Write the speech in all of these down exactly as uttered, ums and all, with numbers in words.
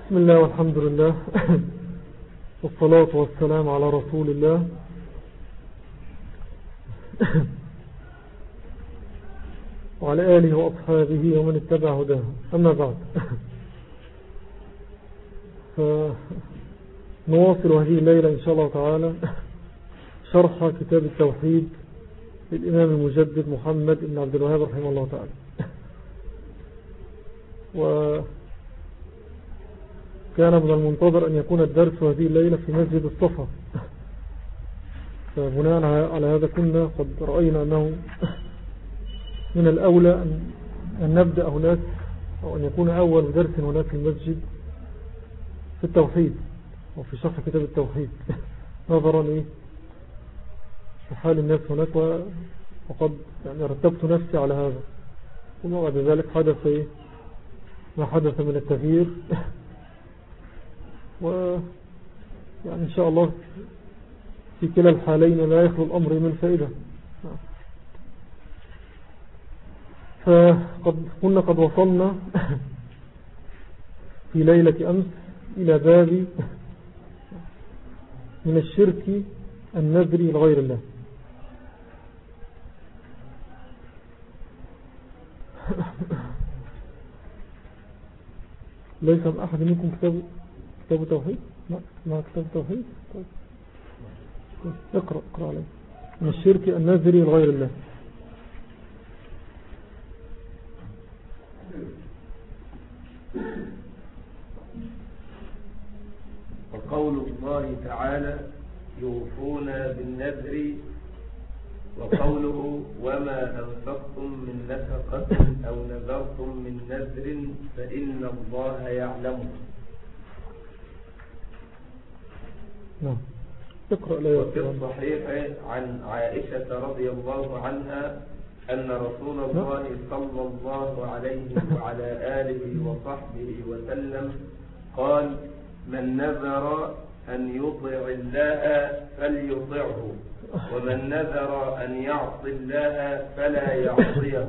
بسم الله والحمد لله والصلاة والسلام على رسول الله وعلى آله وأصحابه ومن اتبع هداه. أما بعد، فنواصل هذه الليلة إن شاء الله تعالى شرح كتاب التوحيد للإمام المجدد محمد بن عبد الوهاب رحمه الله تعالى. وكان من المنتظر أن يكون الدرس هذه الليلة في مسجد الصفا، فبناء على هذا كنا قد رأينا أنه من الأولى أن, أن نبدأ هناك أو أن يكون أول درس هناك في المسجد في التوحيد وفي شرح كتاب التوحيد نظرا إيه في حال الناس هناك، وقد يعني رتبت نفسي على هذا. ثم بعد ذلك حدث إيه ما حدث من التغيير، ويعني إن شاء الله في كلا الحالين لا يخلو الأمر من فائدة. فقد كنا قد وصلنا في ليلة أمس إلى باب من الشرك النذري لغير الله. ليس أحد منكم كتاب كتاب التوحيد؟ ما كتاب التوحيد؟ طيب اقرأ اقرأ عليه. من الشرك النذري لغير الله. وقول الله تعالى يوفون بالنذر، وقوله وما أنفقتم من نفقة أو نذرتم من نذر فإن الله يعلمه. نعم اقرأ لي. وفي الصحيح عن عائشة رضي الله عنها أن رسول الله صلى الله عليه وعلى آله وصحبه وسلم قال من نذر أن يطيع الله فليطعه، ومن نذر أن يعصي الله فلا يعصيه.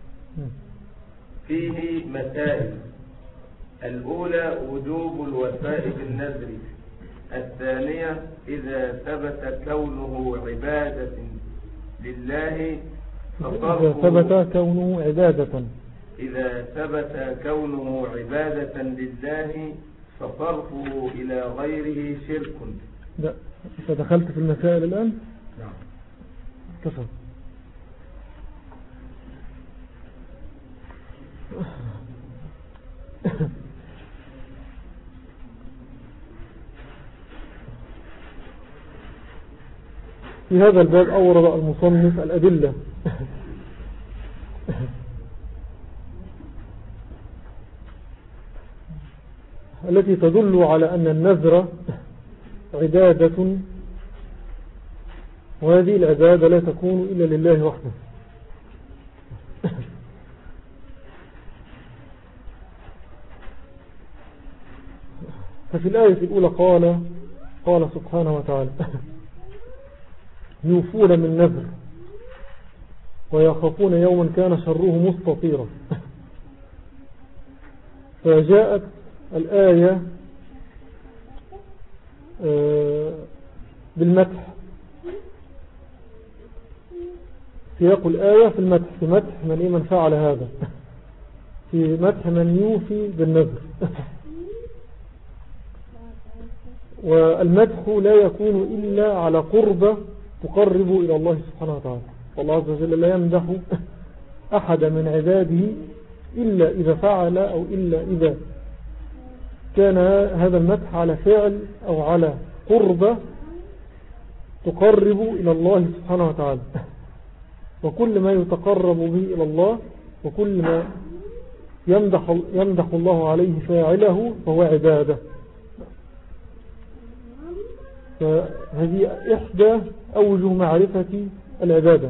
فيه مسائل: الأولى وجوب الوفاء بالنذر، الثانية إذا ثبت كونه عبادة لله إذا ثبت كونه عبادة إذا ثبت كونه عبادة لله فصرفه إلى غيره شرك. لا، أنت دخلت في المسائل الآن؟ نعم. كفى. في هذا الباب أورد المصنف الأدلة التي تدل على أن النذر عبادة، وهذه العبادة لا تكون إلا لله وحده. ففي الآية الأولى قال قال سبحانه وتعالى يوفون من نذر ويخافون يوما كان شره مستطيرا. فجاءت الآية بالمدح، سياق الآية في المدح، في مدح من من فعل هذا، في مدح من يوفي بالنذر. والمدح لا يكون إلا على قربة تقرب إلى الله سبحانه وتعالى. والله عز وجل لا يمدح أحد من عباده إلا إذا فعل أو إلا إذا كان هذا المدح على فعل أو على قربة تقرب إلى الله سبحانه وتعالى. وكل ما يتقرب به إلى الله وكل ما يمدح, يمدح الله عليه فاعله فهو عبادة. فهذه إحدى أوجه معرفة العبادة.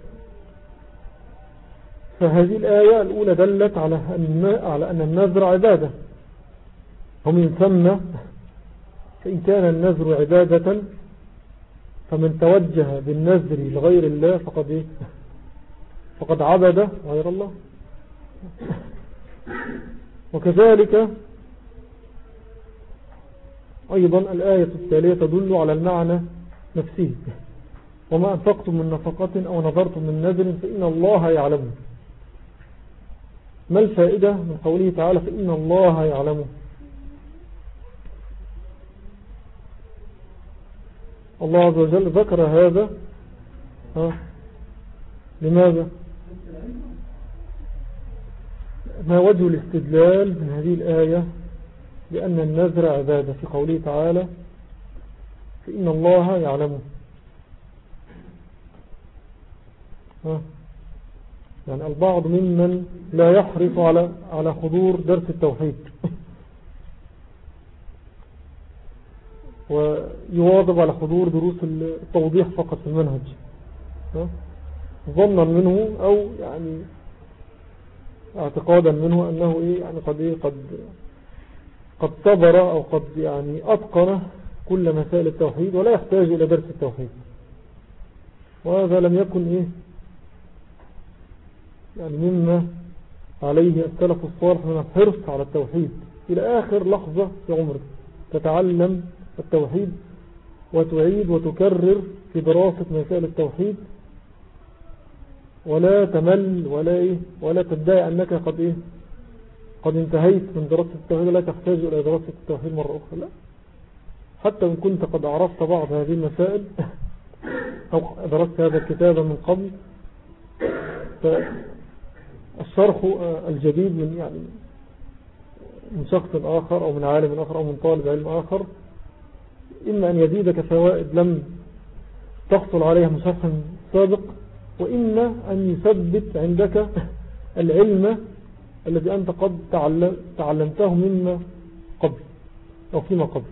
فهذه الآية الأولى دلت على أن النذر عبادة، ومن ثم فإن كان النذر عبادة فمن توجه بالنذر لغير الله فقد فقد عبد غير الله. وكذلك أيضا الآية التالية تدل على المعنى نفسه. وما أنفقتم من نفقة أو نظرتم من نذر فإن الله يعلمه. ما الفائدة من قوله تعالى فإن الله يعلمه؟ الله عز وجل ذكر هذا ها لماذا؟ ما وجه الاستدلال من هذه الآية لأن النذر عبادة في قوله تعالى فإن الله يعلمه. ها يعني البعض ممن لا يحرص على على حضور درس التوحيد ويواظب على حضور دروس التوضيح فقط في المنهج ظنا منه أو يعني اعتقادا منه أنه إيه يعني قد إيه قد قد صبر أو قد يعني أتقن كل مسائل التوحيد ولا يحتاج إلى درس التوحيد. وهذا لم يكن إيه يعني مما عليه السلف الصالح من الحرص على التوحيد إلى آخر لحظة في عمره تتعلم التوحيد وتعيد وتكرر في دراسة مسائل التوحيد ولا تمل ولا إيه ولا تدعي أنك قد إيه قد انتهيت من دراسة التوحيد لا تحتاج إلى دراسة التوحيد مرة أخرى. لا، حتى إن كنت قد عرفت بعض هذه المسائل أو درست هذا الكتاب من قبل فالشرح الجديد من يعني من شخص آخر أو من عالم آخر أو من طالب علم آخر إما أن يزيدك فوائد لم تحصل عليها من شرح سابق وإما أن يثبت عندك العلم الذي أنت قد تعلمته مما قبل أو فيما قبل.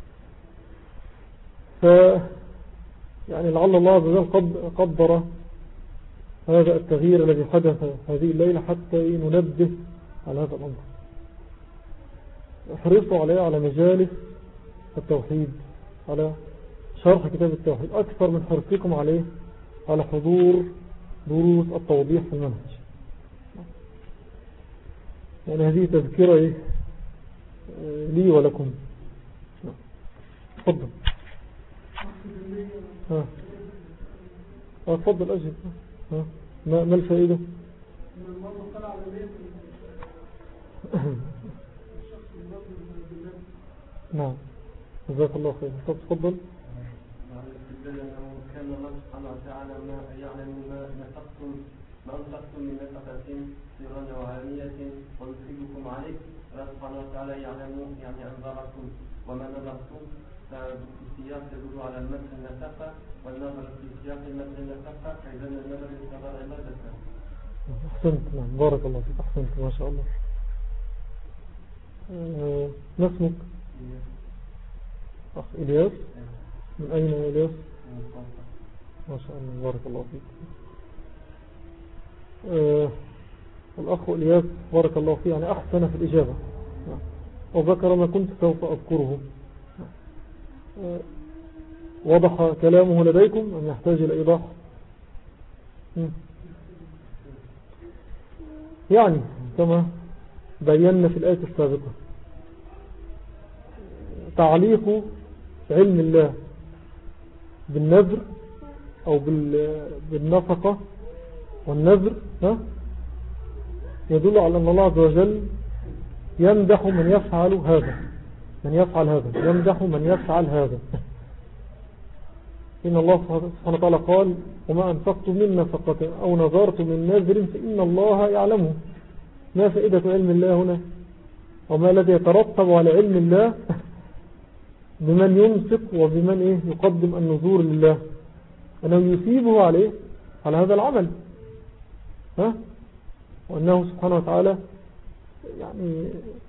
ف يعني لعل الله عز وجل قدر هذا التغيير الذي حدث هذه الليلة حتى ننبه على هذا الأمر. احرصوا عليه على مجالس التوحيد على شرح كتاب التوحيد أكثر من حرصكم عليه على حضور دروس التوضيح في المنهج. يعني هذه تذكرة لي ولكم. تفضل. ها تفضل أجل. ها ما ما الفائدة؟ نعم جزاك الله خير. طب تفضل. كان الله سبحانه وتعالى ما يعلم ما نفقتم ما أنفقتم من نفقة سرا وعلانية ويثيبكم عليه. الله سبحانه وتعالى يعلم يعني أنظاركم وما نظرتم ففي سياق يدل على المدح النفقة والنظر في سياق المدح النفقة فإذا النظر يعتبر عبادة. أحسنت. نعم بارك الله فيك. أحسنت ما شاء الله. أه ما اسمك؟ أخ إلياس. من أين يا إلياس؟ ما شاء الله بارك الله فيك. أه الأخ إلياس بارك الله فيه يعني أحسن في الإجابة وذكر ما كنت سوف أذكره. أه وضح كلامه لديكم أم يحتاج إلى إيضاح؟ يعني كما بينا في الآية السابقة تعليق علم الله بالنذر أو بالنفقة والنذر ها يدل على أن الله عز وجل يمدح من يفعل هذا من يفعل هذا يمدح من يفعل هذا. إن الله سبحانه وتعالى قال وما أنفقتم من نفقة أو نظرتم من نذر فإن الله يعلمه. ما فائدة علم الله هنا وما الذي يترتب على علم الله بمن ينفق وبمن إيه يقدم النذور لله أنه يثيبه عليه على هذا العمل ها وأنه سبحانه وتعالى يعني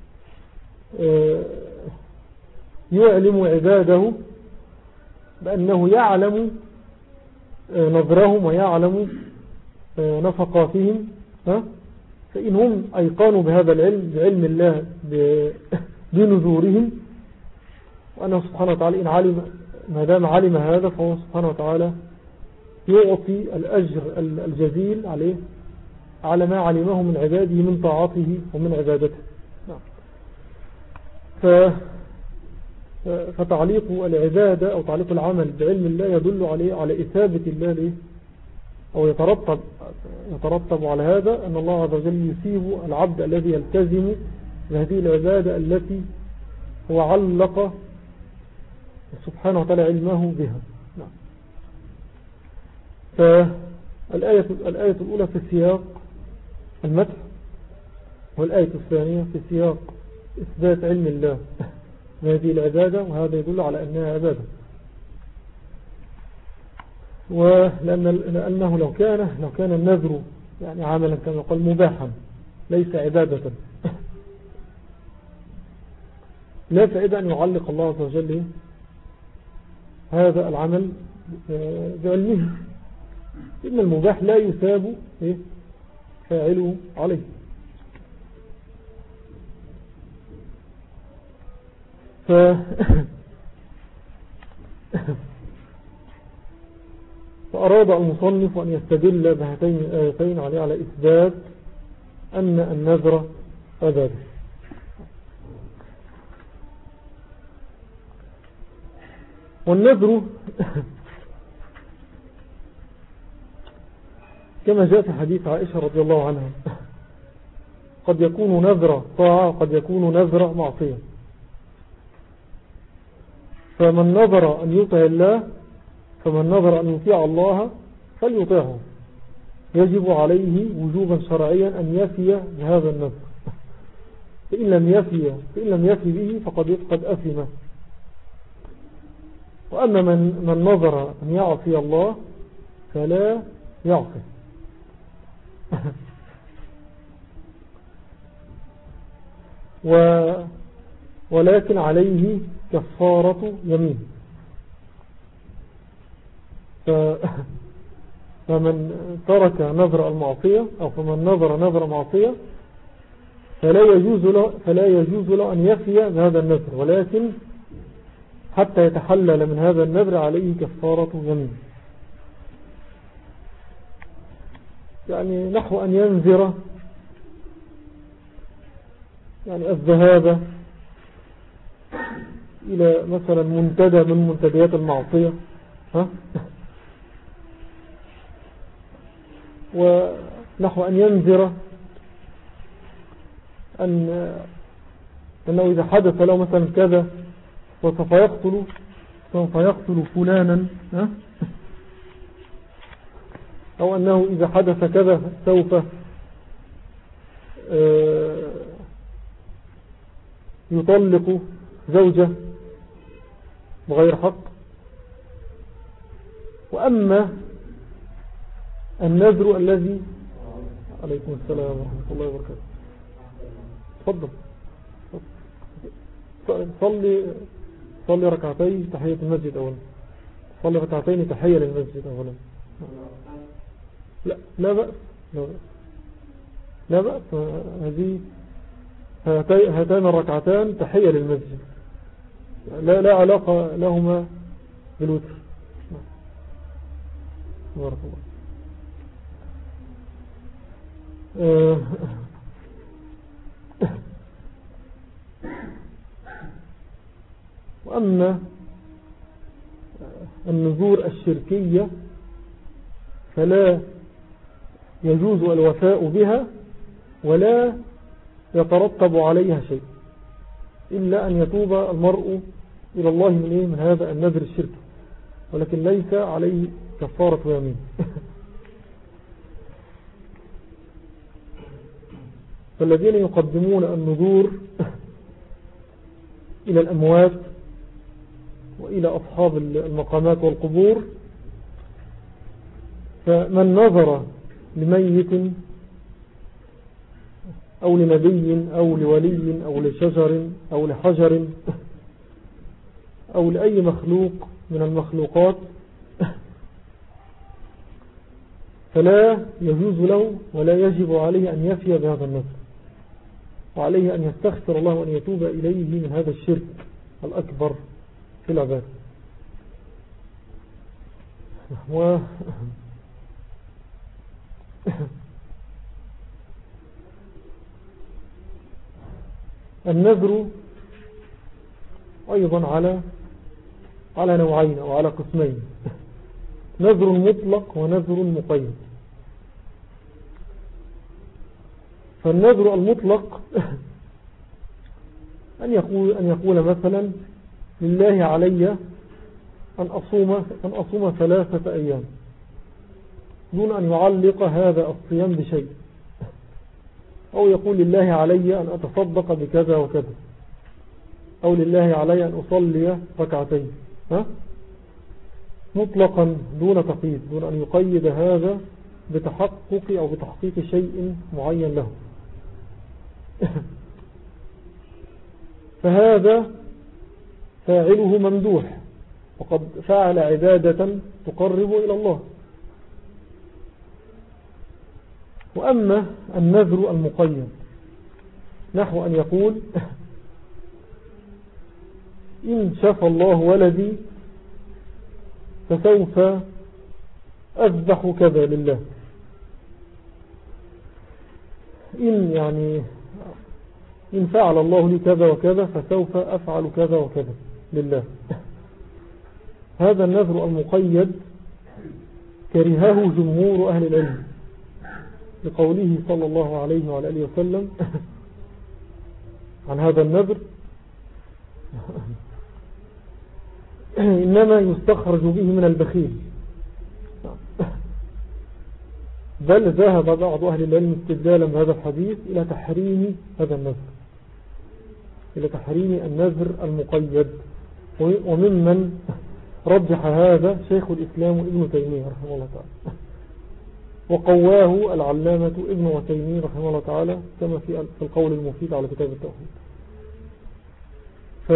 يعلم عباده بأنه يعلم نظرهم ويعلم نفقاتهم ها فإن هم أيقانوا بهذا العلم بعلم الله بنذورهم وأنه سبحانه وتعالى إن علم ما دام علم هذا فهو سبحانه وتعالى يعطي الأجر الجزيل عليه على ما علمه من عباده من طاعته ومن عبادته. فتعليق العبادة أو تعليق العمل بعلم الله يدل عليه على إثابة الله له، أو يترتب, يترتب على هذا أن الله عز وجل يثيب العبد الذي يلتزم بهذه العبادة التي هو علق سبحانه وتعالى علمه بها. نعم. فالآية الآية الأولى في سياق المدح، والآية الثانية في سياق إثبات علم الله بهذه العبادة، وهذا يدل على أنها عبادة. ولأنه لو كان لو كان النذر يعني عملا كما يقال مباحا ليس عبادة، لا فائدة أن يعلق الله عز وجل هذا العمل بعلمه، إن المباح لا يثاب فاعله عليه. ف فأراد المصنف أن يستدل بهاتين الآيتين عليه على إثبات أن النذر عبادة. والنذر كما جاء في حديث عائشة رضي الله عنها قد يكون نذر طاعة وقد يكون نذر معصية. فمن نذر أن يطيع الله فمن نذر أن يطيع الله فليطيعه، يجب عليه وجوبا شرعيا أن يفي بهذا النذر، فإن لم يفي, فإن لم يفي به فقد قد أثم. وأما من, من نظر أن يعصي الله فلا يعصي. و ولكن عليه كفارة يمين. فمن ترك نذر المعصية أو فمن نذر نذر معصية فلا يجوز له, فلا يجوز له أن يفي بهذا النذر، ولكن حتى يتحلل من هذا النذر عليه كفارة يمين. يعني نحو أن ينذر يعني الذهاب إلى مثلا منتدى من منتديات المعصية، ها؟ ونحو أن ينذر أن أنه إذا حدث له مثلا كذا وسوف يقتل سوف يقتل فلانا، ها؟ أو أنه إذا حدث كذا سوف يطلق زوجة بغير حق. وأما النذر الذي عليكم السلام ورحمة الله وبركاته، تفضل صلي صلي ركعتي تحية المسجد أولا، صلي ركعتين تحية للمسجد أولا. لا لا بأس لا بأس, لا بأس. هذه هاتان الركعتان تحية للمسجد، لا لا علاقة لهما بالوتر. بارك الله. وأما النذور الشركية فلا يجوز الوفاء بها ولا يترتب عليها شيء إلا أن يتوب المرء إلى الله من, إيه؟ من هذا النذر الشركي، ولكن ليس عليه كفارة يمين. فالذين يقدمون النذور إلى الأموات وإلى أصحاب المقامات والقبور، فمن نظر لميت أو لنبي أو لولي أو لشجر أو لحجر أو لأي مخلوق من المخلوقات فلا يجوز له ولا يجب عليه أن يفي بهذا النذر، وعليه أن يستغفر الله وأن يتوب إليه من هذا الشرك الأكبر في العباد. و النذر أيضا على على نوعين أو على قسمين، نذر مطلق ونذر مقيد. فالنذر المطلق أن يقول, أن يقول مثلا لله علي أن أصوم, أن أصوم ثلاثة أيام دون أن يعلق هذا الصيام بشيء، أو يقول لله علي أن أتصدق بكذا وكذا، أو لله علي أن أصلي ركعتين، ها؟ مطلقا دون تقييد، دون أن يقيد هذا بتحقق أو بتحقيق شيء معين له. فهذا فاعله ممدوح، وقد فعل عبادة تقرب إلى الله. وأما النذر المقيد نحو أن يقول إن شفى الله ولدي فسوف أذبح كذا لله، إن يعني إن فعل الله لي كذا وكذا فسوف أفعل كذا وكذا لله. هذا النذر المقيد كرهه جمهور أهل العلم لقوله صلى الله عليه وعلى آله وسلم عن هذا النذر إنما يستخرج به من البخيل، بل ذهب بعض أهل العلم استدلالا بهذا الحديث إلى تحريم هذا النذر، إلى تحريم النذر المقيد. وممن رجح هذا شيخ الإسلام ابن تيمية رحمه الله تعالى، وقواه العلامة ابن وتيمين رحمه الله تعالى كما في القول المفيد على كتاب التوحيد. ف...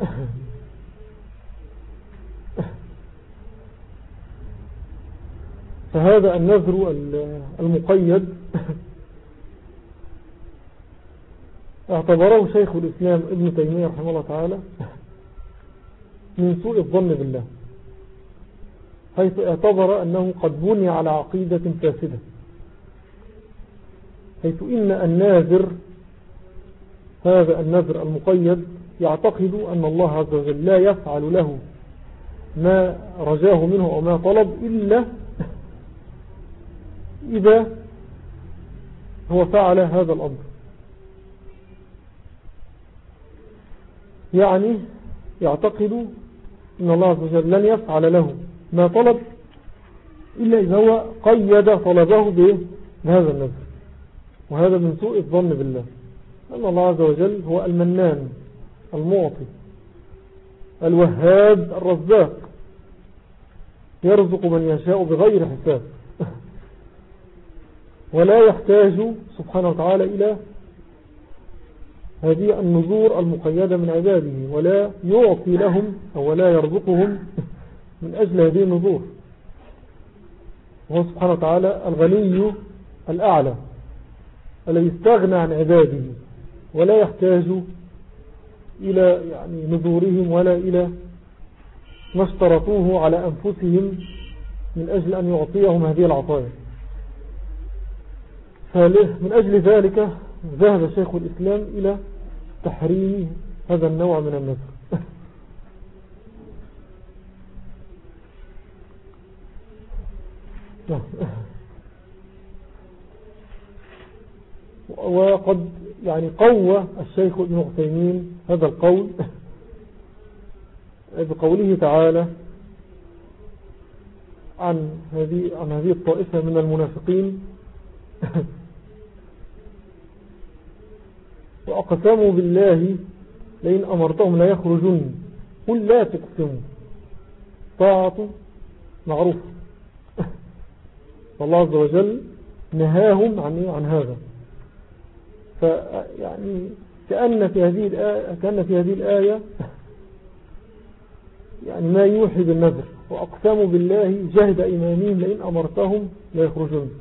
فهذا النذر المقيد اعتبره شيخ الإسلام ابن تيمية رحمه الله تعالى من سوء الظن بالله، حيث اعتبر أنه قد بني على عقيدة فاسدة، حيث إن الناذر هذا النذر المقيد يعتقد أن الله عز وجل لا يفعل له ما رجاه منه أو ما طلب إلا إذا هو فعل هذا الأمر. يعني يعتقد أن الله عز وجل لن يفعل له ما طلب إلا إذا هو قيد طلبه بهذا النذر. وهذا من سوء الظن بالله، أن الله عز وجل هو المنان المعطي الوهاب الرزاق، يرزق من يشاء بغير حساب، ولا يحتاج سبحانه وتعالى إلى هذه النذور المقيدة من عباده، ولا يعطي لهم أو ولا يرزقهم من أجل هذه النذور. وهو سبحانه وتعالى الغني الأعلى الذي استغنى عن عباده، ولا يحتاج إلى يعني نذورهم ولا إلى ما اشترطوه على أنفسهم من أجل أن يعطيهم هذه العطايا. فمن أجل ذلك ذهب شيخ الإسلام إلى تحريم هذا النوع من النذر. وقد يعني قوى الشيخ ابن عثيمين هذا القول بقوله تعالى عن هذه عن هذه الطائفة من المنافقين وأقسموا بالله لئن أمرتهم لا يخرجون قل لا تقسموا طاعة معروف. فالله عز وجل نهاهم عن عن هذا. فيعني كأن في هذه الآية كأن في هذه الآية يعني ما يوحي بالنذر، وأقسموا بالله جهد إيمانهم لئن أمرتهم لا يخرجون.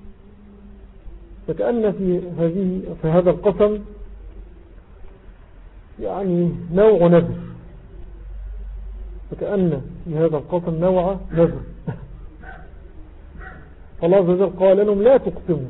فكأن في هذه في هذا القسم يعني نوع نذر، فكأن في هذا القسم نوع نذر. فالله عز وجل قال لهم لا تقسموا،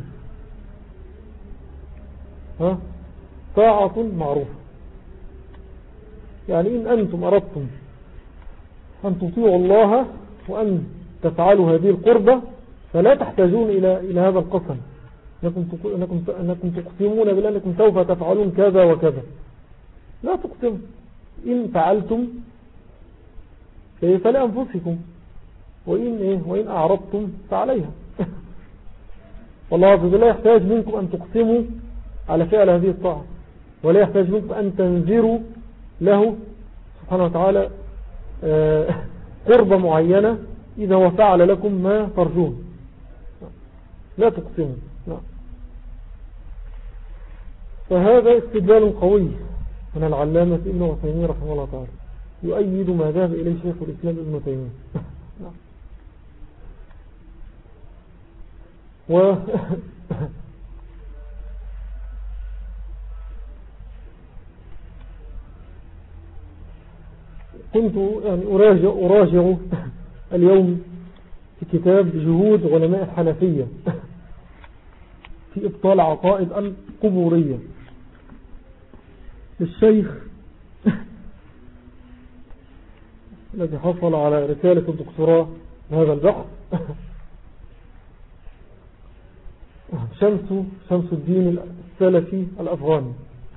ها طاعة معروفة. يعني إن أنتم أردتم أن تطيعوا الله وأن تفعلوا هذه القربة فلا تحتاجون إلى إلى هذا القسم أنكم, أنكم تقسمون بالله أنكم سوف تفعلون كذا وكذا. لا تقسموا، إن فعلتم فلأنفسكم، وإن, إيه وإن أعرضتم فعليها. والله عز وجل لا يحتاج منكم أن تقسموا على فعل هذه الطاعة، ولا يحتاج منكم أن تنذروا له سبحانه وتعالى قربة معينة إذا هو فعل لكم ما ترجون. لا تقسموا. فهذا استدلال قوي من العلامة ابن تيمية رحمه الله تعالى يؤيد ما ذهب إليه شيخ الإسلام ابن تيمية. و كنت يعني أراجع, أراجع اليوم في كتاب جهود علماء الحنفية في إبطال عقائد القبورية للشيخ الذي حصل على رسالة الدكتوراه هذا البحث شمس شمس الدين السلفي الأفغاني.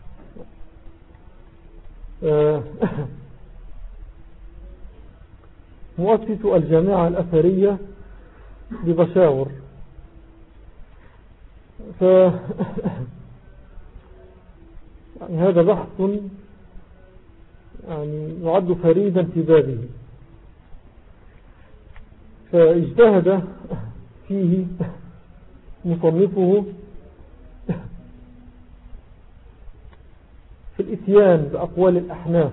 مؤسس الجامعة الأثرية ببشاور. ف يعني هذا بحث يعني يعد فريدا في بابه، فاجتهد فيه مصنفه في الاتيان بأقوال الأحناف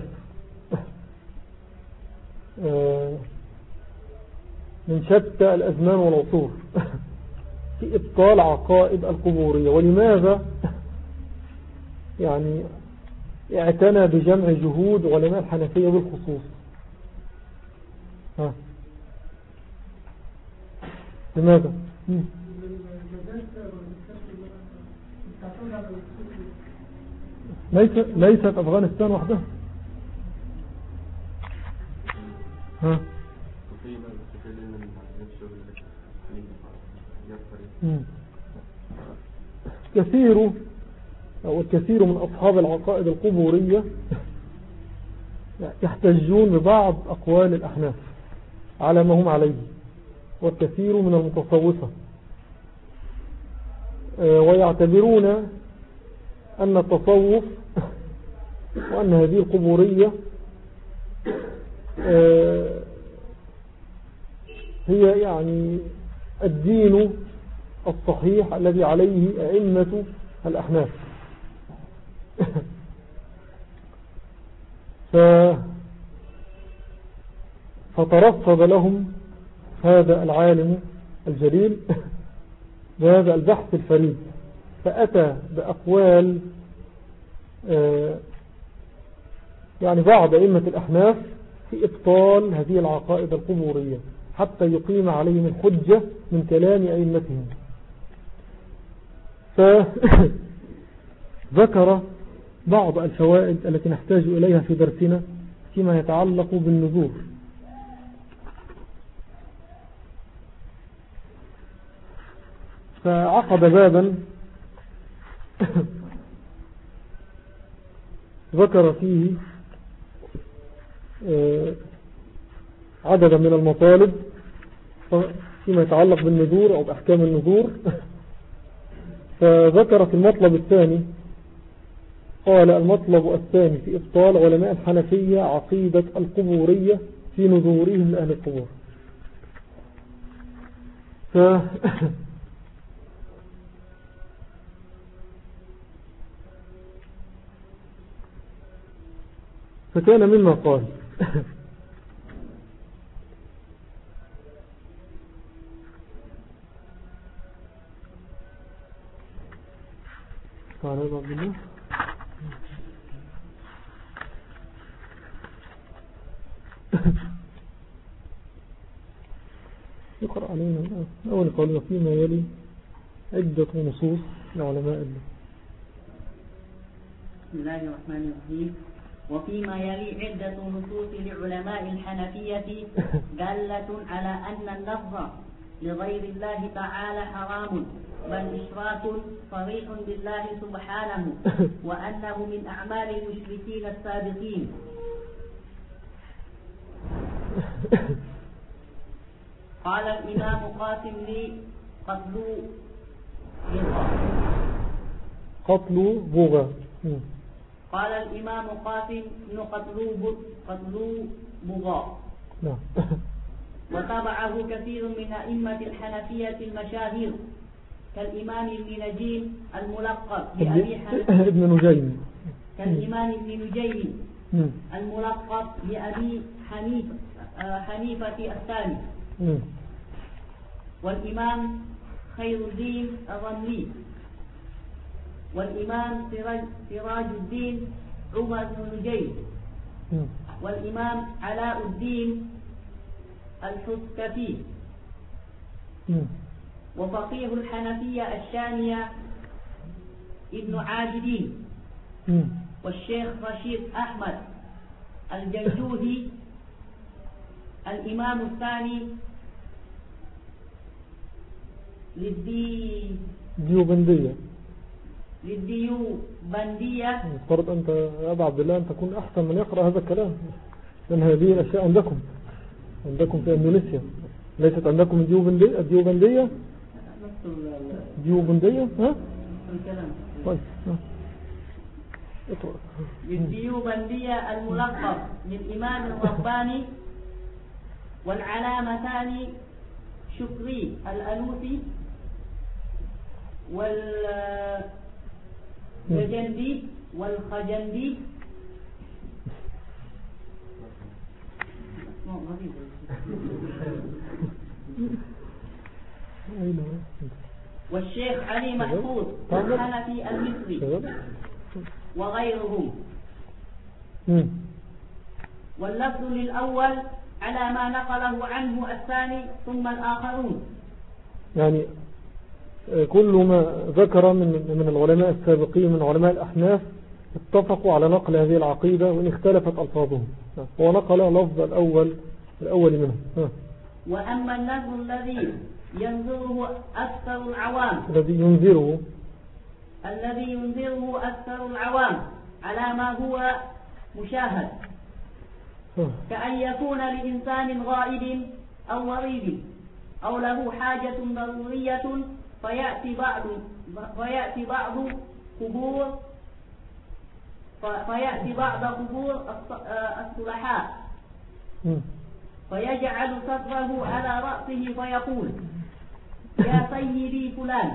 من شتى الأزمان والعصور في إبطال عقائد القبورية. ولماذا يعني اعتنى بجمع جهود علماء الحنفية بالخصوص؟ ها لماذا؟ ليست أفغانستان وحدها. ها كثير أو الكثير من أصحاب العقائد القبورية يحتجون ببعض أقوال الأحناف على ما هم عليه، والكثير من المتصوفة ويعتبرون أن التصوف وأن هذه القبورية هي يعني الدين الصحيح الذي عليه أئمة الأحناف. ف... فترصد لهم هذا العالم الجليل بهذا البحث الفريد، فأتى بأقوال يعني بعض أئمة الأحناف في إبطال هذه العقائد القبورية حتى يقيم عليهم الحجة من كلام أئمتهم. فذكر بعض الفوائد التي نحتاج إليها في درسنا فيما يتعلق بالنذور. فعقد بابا ذكر فيه عددا من المطالب فيما يتعلق بالنذور أو بأحكام النذور. فذكر في المطلب الثاني قال: المطلب الثاني في إبطال علماء الحنفية عقيدة القبورية في نذورهم لأهل القبور. ف... فكان مما قال: قال هذا عبد الله يقرأ علينا أول قول: وفيما يلي عدة نصوص لعلماء الله. بسم الله الرحمن الرحيم. وفيما يلي عدة نصوص لعلماء الحنفية دالة على أن النظر لغير الله تعالى حرام، بل إشراك صريح بالله سبحانه، وأنه من أعمال المشركين السابقين. قال الإمام قاسم لي قتل بغى قتل بغى قال الإمام قاسم إنه قتل قتل بغى نعم. وتابعه كثير من أئمة الحنفية المشاهير كالإمام ابن نجيم الملقب بأبي حنيفة ابن نجيم كالإمام ابن نجيم الملقب بأبي حنيفة حنيفة الثاني، والإمام خير الدين الرملي، والإمام سراج الدين عمر بن نجيم، والإمام علاء الدين الحسكفي، وفقيه الحنفية الشامية ابن عابدين، والشيخ رشيد أحمد الجنجوهي، الإمام الثاني للدي ديوبندية للديوبندية. افترض أنت يا أبا عبد الله أن تكون أحسن من يقرأ هذا الكلام، لأن هذه الأشياء عندكم عندكم في أندونيسيا، ليست عندكم الديوبندية الديوبندية ديوبندية ها الكلام طيب للديوبندية الملقب للإمام الرباني، والعلامتان شكري الألوسي والجندي والخجندي. والشيخ علي محفوظ الحنفي المصري وغيرهم. واللفظ للأول على ما نقله عنه الثاني ثم الآخرون. يعني كل ما ذكر من من العلماء السابقين من علماء الأحناف اتفقوا على نقل هذه العقيدة وإن اختلفت ألفاظهم، هو نقل لفظ الأول الأول منه. وأما النذر الذي ينذره أكثر العوام الذي ينذره الذي ينذره أكثر العوام على ما هو مشاهد، كأن يكون لإنسان غائب أو مريض أو له حاجة ضرورية فيأتي بعض فيأتي بعض قبور فيأتي بعض قبور الصلحاء فيجعل صدره على رأسه فيقول: يا سيدي فلان،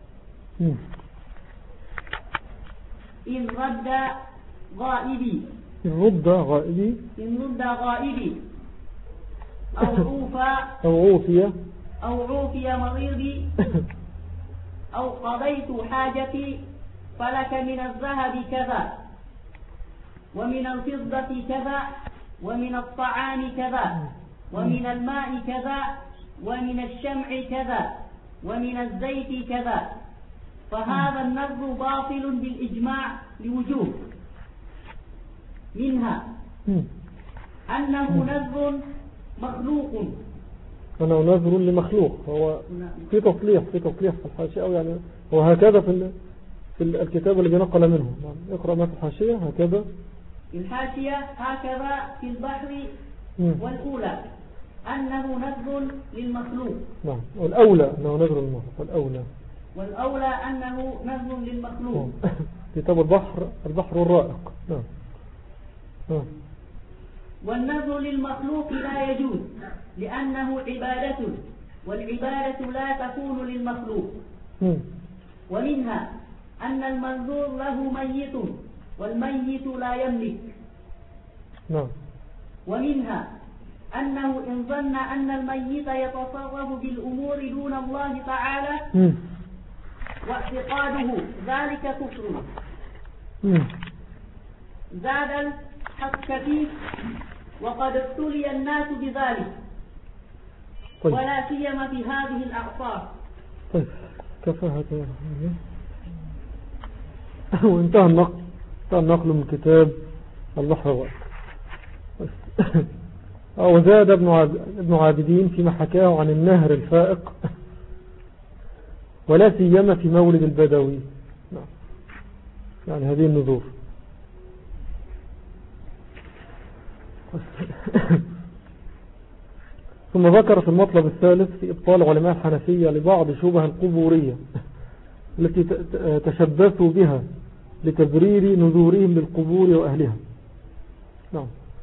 إن رد غائبي إن رد غائبي إن رد غائبي أو عوفى أو عوفي أو عوفي مريضي أو قضيت حاجتي فلك من الذهب كذا ومن الفضة كذا ومن الطعام كذا ومن الماء كذا ومن الشمع كذا ومن الزيت كذا، فهذا النذر باطل بالإجماع لوجوه. منها أنه نذر مخلوق أنه نذر لمخلوق، هو في تصليح في تصليح في الحاشية، أو يعني وهكذا في في الكتاب الذي نقل منه. اقرأ ما في الحاشية هكذا الحاشية هكذا في البحر والأولى أنه نذر للمخلوق. نعم، والأولى أنه نذر للمخلوق، والأولى والأولى أنه نذر للمخلوق. كتاب البحر البحر الرائق. نعم. نعم. والنذر للمخلوق لا يجوز لأنه عبادة، والعبادة لا تكون للمخلوق. ومنها أن المنذور له ميت والميت لا يملك. نعم. ومنها أنه إن ظن أن الميت يتصرف بالأمور دون الله تعالى م. واعتقاده ذلك كفر. زاد الحكفي: وقد ابتلي الناس بذلك. طيب. ولا سيما في هذه الأعصار. طيب كفى هذا. وانتهى النقل انتهى النقل من كتاب البحر غائق. وزاد ابن عابدين فيما حكاه عن النهر الفائق ولا سيما في مولد البدوي، يعني هذه النذور. ثم ذكر في المطلب الثالث في إبطال علماء الحنفية لبعض شبه القبورية التي تشبثوا بها لتبرير نذورهم للقبور وأهلها. نعم.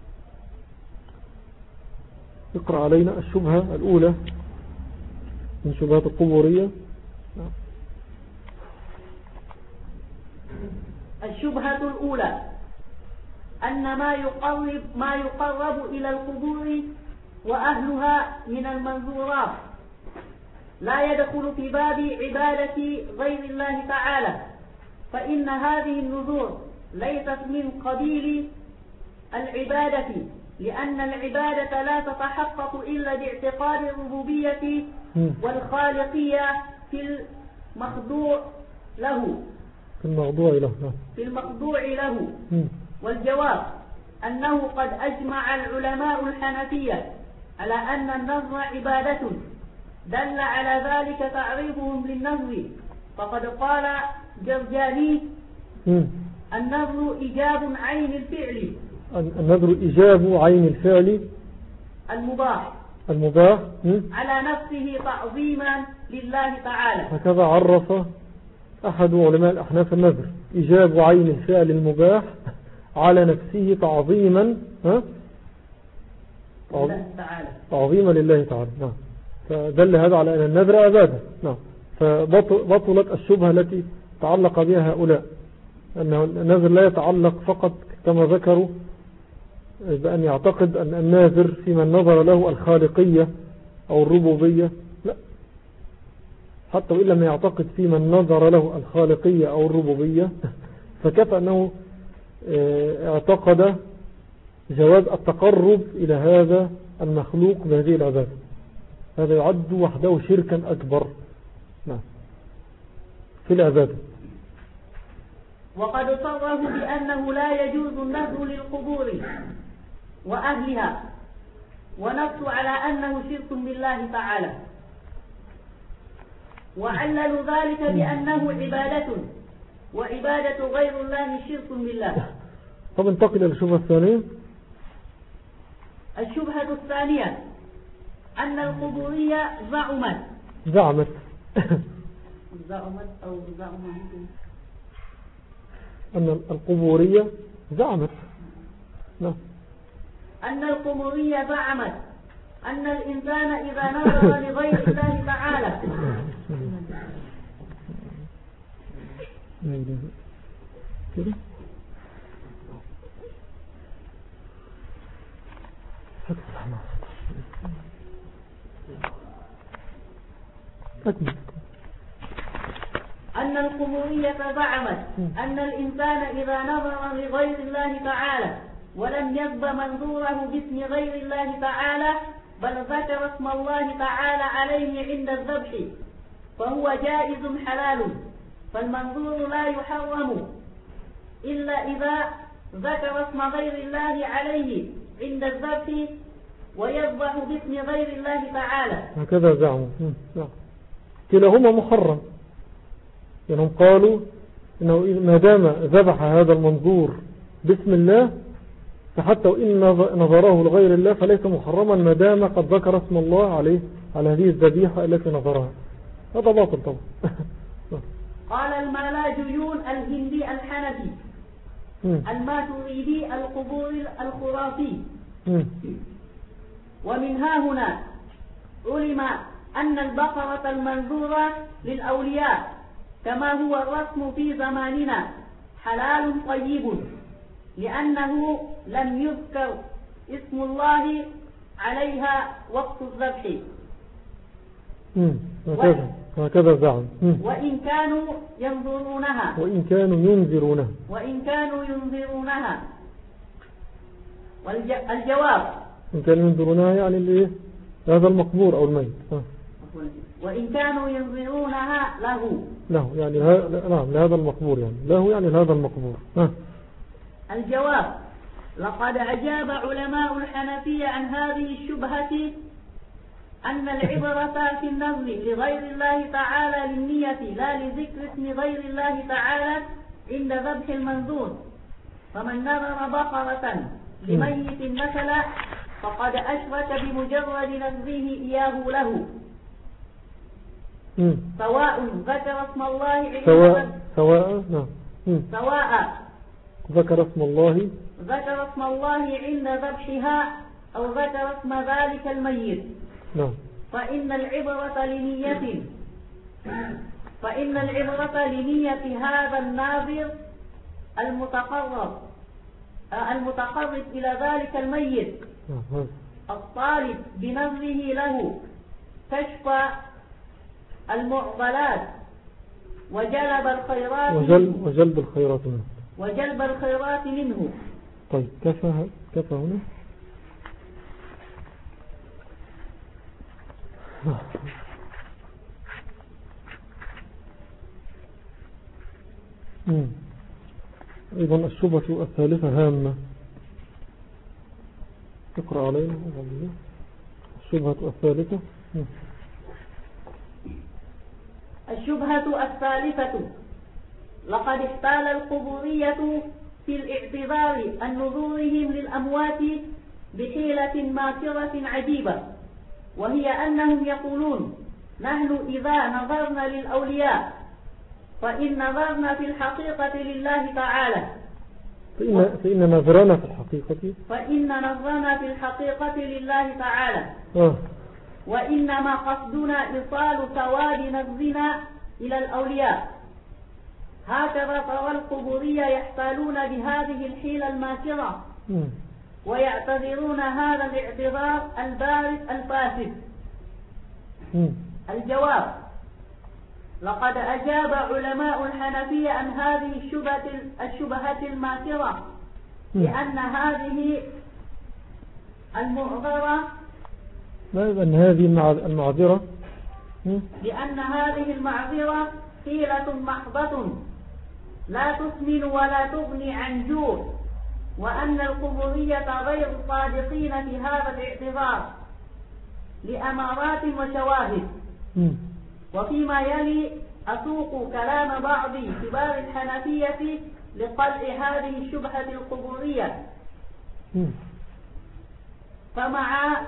اقرأ علينا الشبهة الأولى من شبهات القبورية. نعم. الشبهة الأولى أن ما يقرب, ما يقرب إلى القبور وأهلها من المنذورات لا يدخل في باب عبادة غير الله تعالى، فإن هذه النذور ليست من قبيل العبادة، لأن العبادة لا تتحقق إلا باعتقاد الربوبية والخالقية في المخضوع له في المخضوع له في المخضوع له والجواب أنه قد أجمع العلماء الحنفية على أن النذر عبادة، دل على ذلك تعريفهم للنذر، فقد قال جرجاني النذر إيجاب عين الفعل النذر إيجاب عين الفعل المباح المباح على نفسه تعظيما لله تعالى. هكذا عرف أحد علماء الأحناف النذر إيجاب عين الفعل المباح على نفسه تعظيما ها تعظيما لله تعالى. نعم. فدل هذا على أن النذر عبادة. نعم. فبطلت الشبهة التي تعلق بها هؤلاء أن النذر لا يتعلق فقط كما ذكروا بأن يعتقد أن الناذر في من نظر له الخالقية أو الربوبية، لا، حتى وإن لم يعتقد في من نظر له الخالقية أو الربوبية فكفى أنه اعتقد جواز التقرب إلى هذا المخلوق بهذه العبادة. هذا يعد وحده شركا أكبر. نعم. في العبادة. وقد صرحوا بأنه لا يجوز النذر للقبور وأهلها، ونصوا على أنه شرك بالله تعالى، وعللوا ذلك بأنه عبادة، وعبادة غير الله شرك بالله. طب انتقل إلى الشبهة الثانية. الشبهة الثانية أن القبورية زعمت زعمت زعمت أو زعمت أن القبورية زعمت نعم أن القبورية زعمت أن الإنسان إذا نظر لغير الله تعالى كده أن القبورية زعمت أن الإنسان إذا نظر لغير الله تعالى ولم يجب منظوره باسم غير الله تعالى بل ذكر اسم الله تعالى عليه عند الذبح فهو جائز حلال، فالمنظور لا يحرم إلا إذا ذكر اسم غير الله عليه عند الذبح ويذبح باسم غير الله تعالى. هكذا زعموا. كلاهما محرم، لأنهم قالوا إنه ما دام ذبح هذا المنظور باسم الله فحتى وإن نظره لغير الله فليس محرما ما دام قد ذكر اسم الله عليه على هذه الذبيحة التي نظرها. هذا باطل طبعا. قال المالاجيون الهندي الحنفي الماتريدي القبور الخرافي. ومن ها هنا علم أن البقرة المنذورة للأولياء كما هو الرسم في زماننا حلال طيب، لأنه لم يذكر اسم الله عليها وقت الذبح. هكذا زعم. وإن كانوا ينظرونها وإن كانوا ينذرونها وإن كانوا ينذرونها والجواب إن كانوا ينذرونها يعني اللي هذا المقبور أو الميت. وإن كانوا ينذرونها له له يعني له... نعم لهذا المقبور يعني له يعني لهذا المقبور. ها. الجواب لقد أجاب علماء الحنفية عن هذه الشبهة أن العبرة في النظر لغير الله تعالى للنية لا لذكر اسم غير الله تعالى عند ذبح المنذور. فمن نذر بقرة لميت مثلا فقد أشرك بمجرد نذره إياه له، سواء ذكر اسم الله عند سواء سواء نعم سواء ذكر اسم الله ذكر اسم الله عند ذبحها أو ذكر اسم ذلك الميت. نعم. فإن العبرة لنية فإن العبرة لنية هذا الناظر المتقرب المتقرب إلى ذلك الميت الطالب بنذره له كشف المعضلات وجلب الخيرات وجلب, وجلب الخيرات منه وجلب الخيرات منه. طيب كفى كفى هنا. أيضا الشبهة الثالثة هامة، اقرأ علينا الشبهة الثالثة. الشبهة الثالثة لقد احتال القبورية في الاعتذار عن نذورهم للأموات بحيلة ماكرة عجيبة، وهي أنهم يقولون نحن إذا نظرنا للأولياء فإن نظرنا في الحقيقة لله تعالى فإن, فإن نظرنا في الحقيقة فإن نظرنا في الحقيقة لله تعالى آه. وإنما قصدنا إيصال ثواب نظرنا إلى الأولياء. هكذا ترى القبورية يحتالون بهذه الحيلة الماكرة م. ويعتذرون هذا الاعتذار البارد الفاسد. م. الجواب: لقد أجاب علماء الحنفية عن هذه الشبهة الشبهة الماكرة لأن هذه المعذرة أن هذه المعذرة لأن هذه المعذرة حيلة محضة لا تسمن ولا تغني عن جوع، وأن القبورية غير صادقين في هذا الاعتذار لأمارات وشواهد. وفيما يلي أسوق كلام بعض كبار الحنفية لقلع هذه الشبهة القبورية. فمع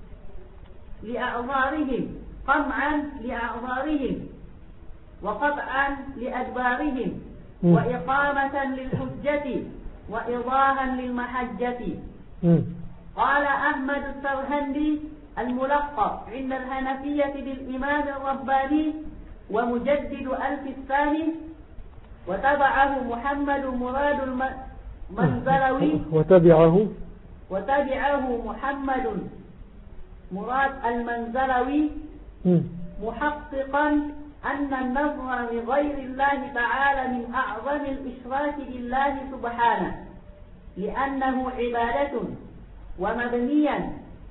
لأعذارهم قمعا لأعذارهم وقطعا لأدبارهم وإقامة للحجة وإيضاحا للمحجة. قال أحمد السرهندي الملقب عند الحنفية بالإمام الرباني ومجدد ألف الثاني، وتبعه محمد مراد المنزلوي وتبعه وتبعه محمد مراد المنزلوي محققا أن النظر لغير الله تعالى من أعظم الإشراك بالله سبحانه، لأنه عبادة ومبنيا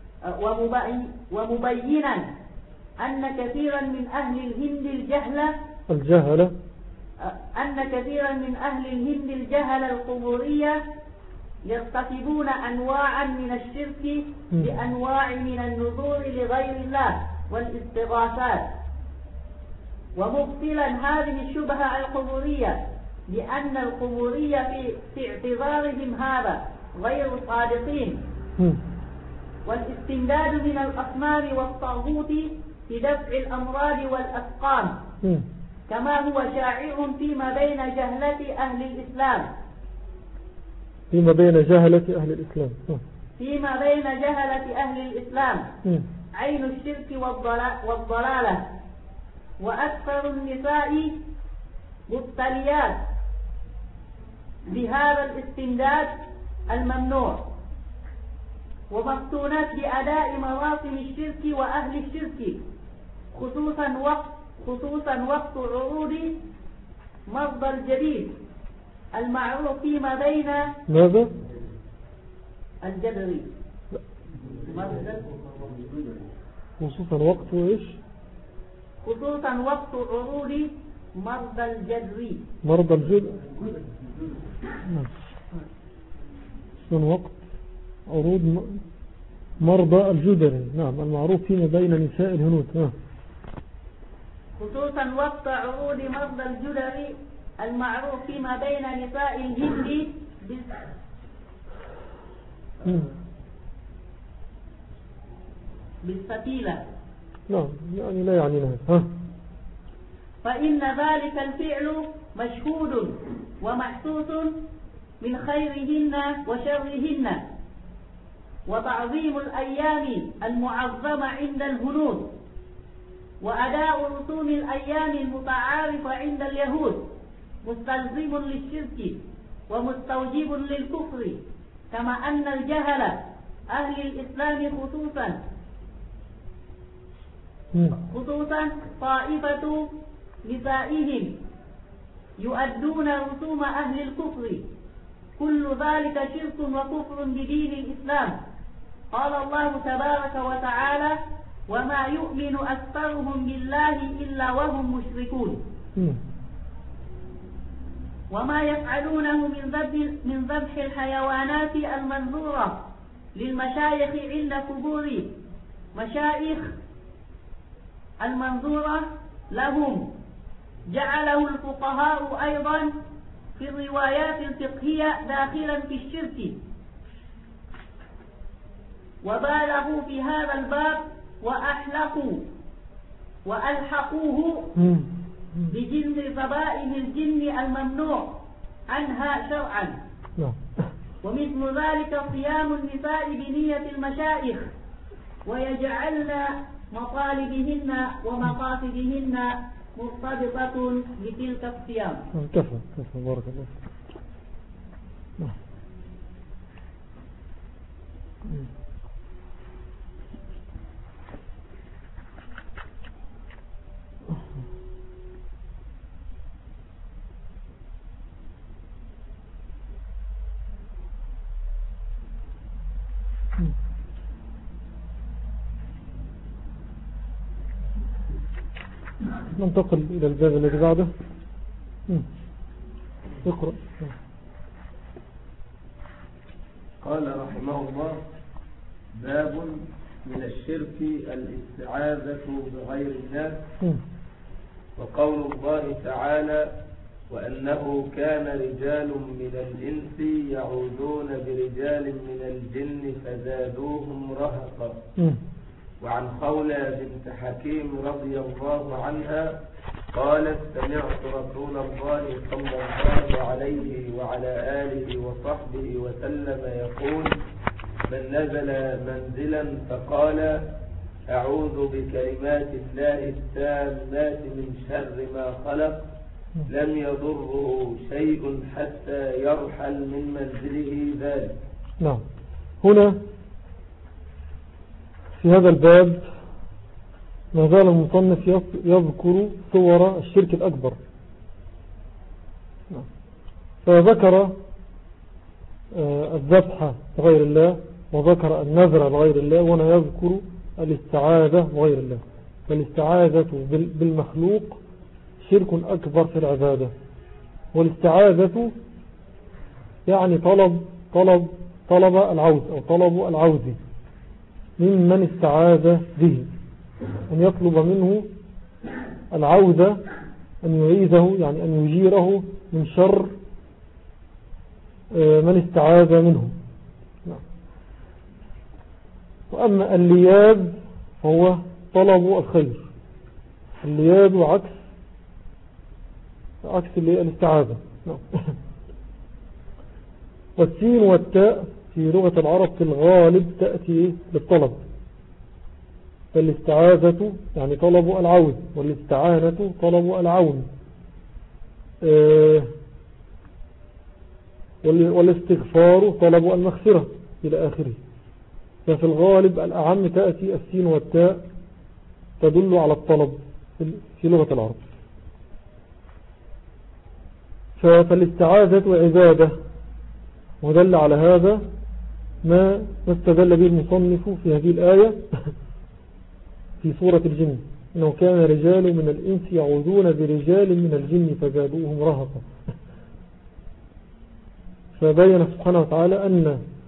ومبينا أن كثيرا من أهل الهند الجهلة الجهلة أن كثيرا من أهل الهند الجهلة القبورية يرتكبون أنواعا من الشرك بأنواع من النذور لغير الله والاستغاثات، ومبطلا هذه الشبهة القبورية لأن القبورية في, في اعتذارهم هذا غير صادقين، والاستمداد من الأصنام والطاغوت في دفع الأمراض والأسقام كما هو شائع فيما بين جهلة أهل الإسلام فيما بين جهلة أهل الإسلام فيما بين جهلة أهل الإسلام عين الشرك والضلالة. وأكثر النساء مبتليات بهذا الاستمداد الممنوع ومفتونات بأداء مواسم الشرك وأهل الشرك، خصوصا وقت خصوصا وقت عروض مصدر الجديد المعروف فيما بين ماذا؟ الجدري خصوصا وقت ايش؟ خصوصا وقت عروض مرضى الجدري مرضى الجدري من وقت عروض مرضى الجدري. نعم، المعروف فيما بين نساء الهنود. ها. خصوصا وقت عروض مرضى الجدري المعروف فيما بين نساء الهند بالفتيلة. نعم، يعني لا يعني هذا. ها. فإن ذلك الفعل مشهود ومحسوس من خيرهن وشرهن، وتعظيم الأيام المعظمة عند الهنود، وأداء رسوم الأيام المتعارفة عند اليهود مستلزم للشرك ومستوجب للكفر، كما أن الجهل أهل الإسلام خصوصا خصوصا طائفة نسائهم يؤدون رسوم أهل الكفر، كل ذلك شرك وكفر بدين الإسلام. قال الله تبارك وتعالى: وما يؤمن أكثرهم بالله إلا وهم مشركون. وما يفعلونه من ذبح من ذبح الحيوانات المنذورة للمشايخ عند قبور مشايخ المنذورة لهم جعله الفقهاء أيضا في الروايات الفقهية داخلا في الشرك، وبالغوا في هذا الباب وأحلقوا وألحقوه بجنس ذبائح الجن الممنوع عنها شرعا. ومثل ذلك صيام النساء بنية المشايخ، ويجعلن مطالبهن ومقاصدهن مرتبطة بتلك الصيام. كفى كفى بارك الله. ننتقل إلى الباب الذي بعده. اقرأ. قال رحمه الله: باب من الشرك الاستعاذة بغير الله. وقول الله تعالى: وأنه كان رجال من الإنس يعوذون برجال من الجن فزادوهم رهقا. وعن خولة بنت حكيم رضي الله عنها قالت: سمعت رسول الله صلى الله عليه وعلى آله وصحبه وسلم يقول: من نزل منزلا فقال: أعوذ بكلمات الله التامات من شر ما خلق، لم يضره شيء حتى يرحل من منزله ذلك. نعم. هنا في هذا الباب ما زال المصنف يذكر صور الشرك الأكبر، فذكر الذبح لغير الله، وذكر النذر لغير الله، وهنا يذكر الاستعاذة لغير الله. فالاستعاذة بالمخلوق شرك أكبر في العبادة، والاستعاذة يعني طلب طلب طلب العوز أو طلب العوز ممن استعاذ به، أن يطلب منه العوز أن يعيذه، يعني أن يجيره من شر من استعاذ منه. وأما اللياذ فهو طلب الخير. اللياذ عكس عكس الاستعاذة. والسين والتاء في لغة العرب في الغالب تأتي للطلب، فالاستعاذة يعني طلب العون، والاستعانة طلب العون، والاستغفار طلب المغفرة إلى آخره. ففي الغالب الأعم تأتي السين والتاء تدل على الطلب في لغة العرب. فالاستعاذة عبادة، ودل على هذا ما استدل به المصنف في هذه الآية في سورة الجن: إنه كان رجال من الإنس يعوذون برجال من الجن فزادوهم رهقا. فبين سبحانه وتعالى أن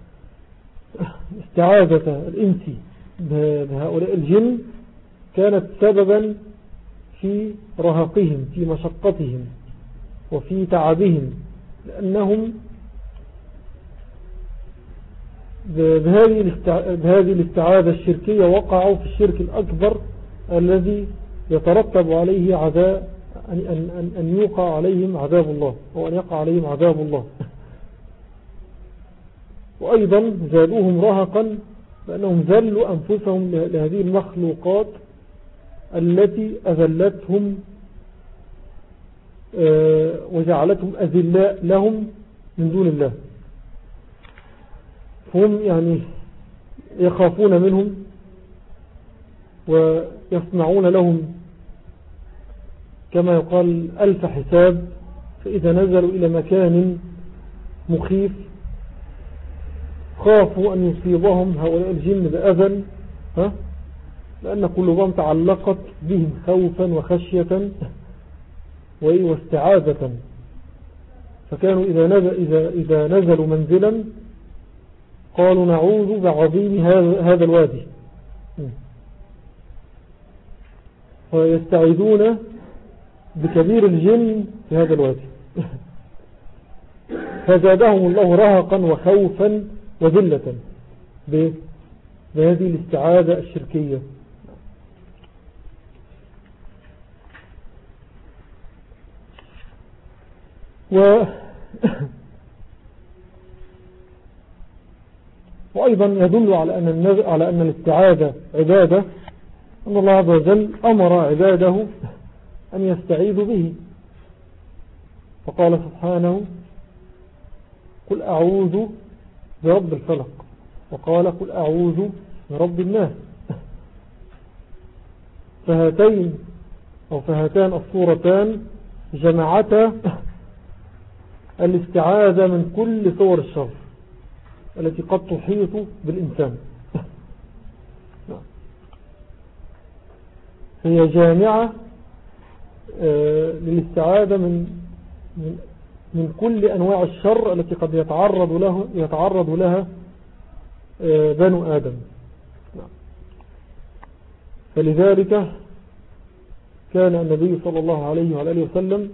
استعاذة الإنس بهؤلاء الجن كانت سببا في رهقهم، في مشقتهم وفي تعبهم، لأنهم بهذه الاستعاذة الشركية وقعوا في الشرك الأكبر الذي يترتب عليه عذاب أن, أن, أن يوقع عليهم عذاب الله أو أن يقع عليهم عذاب الله. وأيضا زادوهم رهقا لأنهم ذلوا أنفسهم لهذه المخلوقات التي أذلتهم وجعلتهم أذلاء لهم من دون الله. هم يعني يخافون منهم ويصنعون لهم كما يقال ألف حساب، فإذا نزلوا إلى مكان مخيف خافوا أن يصيبهم هؤلاء الجن بأذى، ها؟ لأن قلوبهم تعلقت بهم خوفا وخشية واستعاذة، فكانوا إذا نزل إذا إذا نزلوا منزلا قالوا نعوذ بعظيم هذا الوادي، فيستعيذون بكبير الجن في هذا الوادي. فزادهم الله رهقا وخوفا وذلة بهذه الاستعاذة الشركية. و وأيضا يدل على أن على أن الاستعاذة عبادة أن الله عز وجل أمر عباده أن يستعيذوا به، فقال سبحانه قل أعوذ برب الفلق، وقال قل أعوذ برب الناس. فهاتين أو فهاتان الصورتان جمعتا الاستعاذة من كل صور الشر التي قد تحيط بالإنسان. هي جامعة للاستعاذة من من من كل أنواع الشر التي قد يتعرض له يتعرض لها بنو آدم. فلذلك كان النبي صلى الله عليه وآله وسلم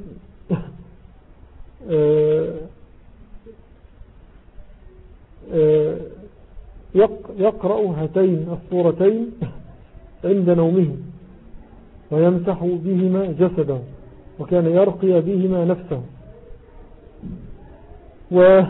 يقرأ هاتين الصورتين عند نومه ويمسح بهما جسده، وكان يرقي بهما نفسه. و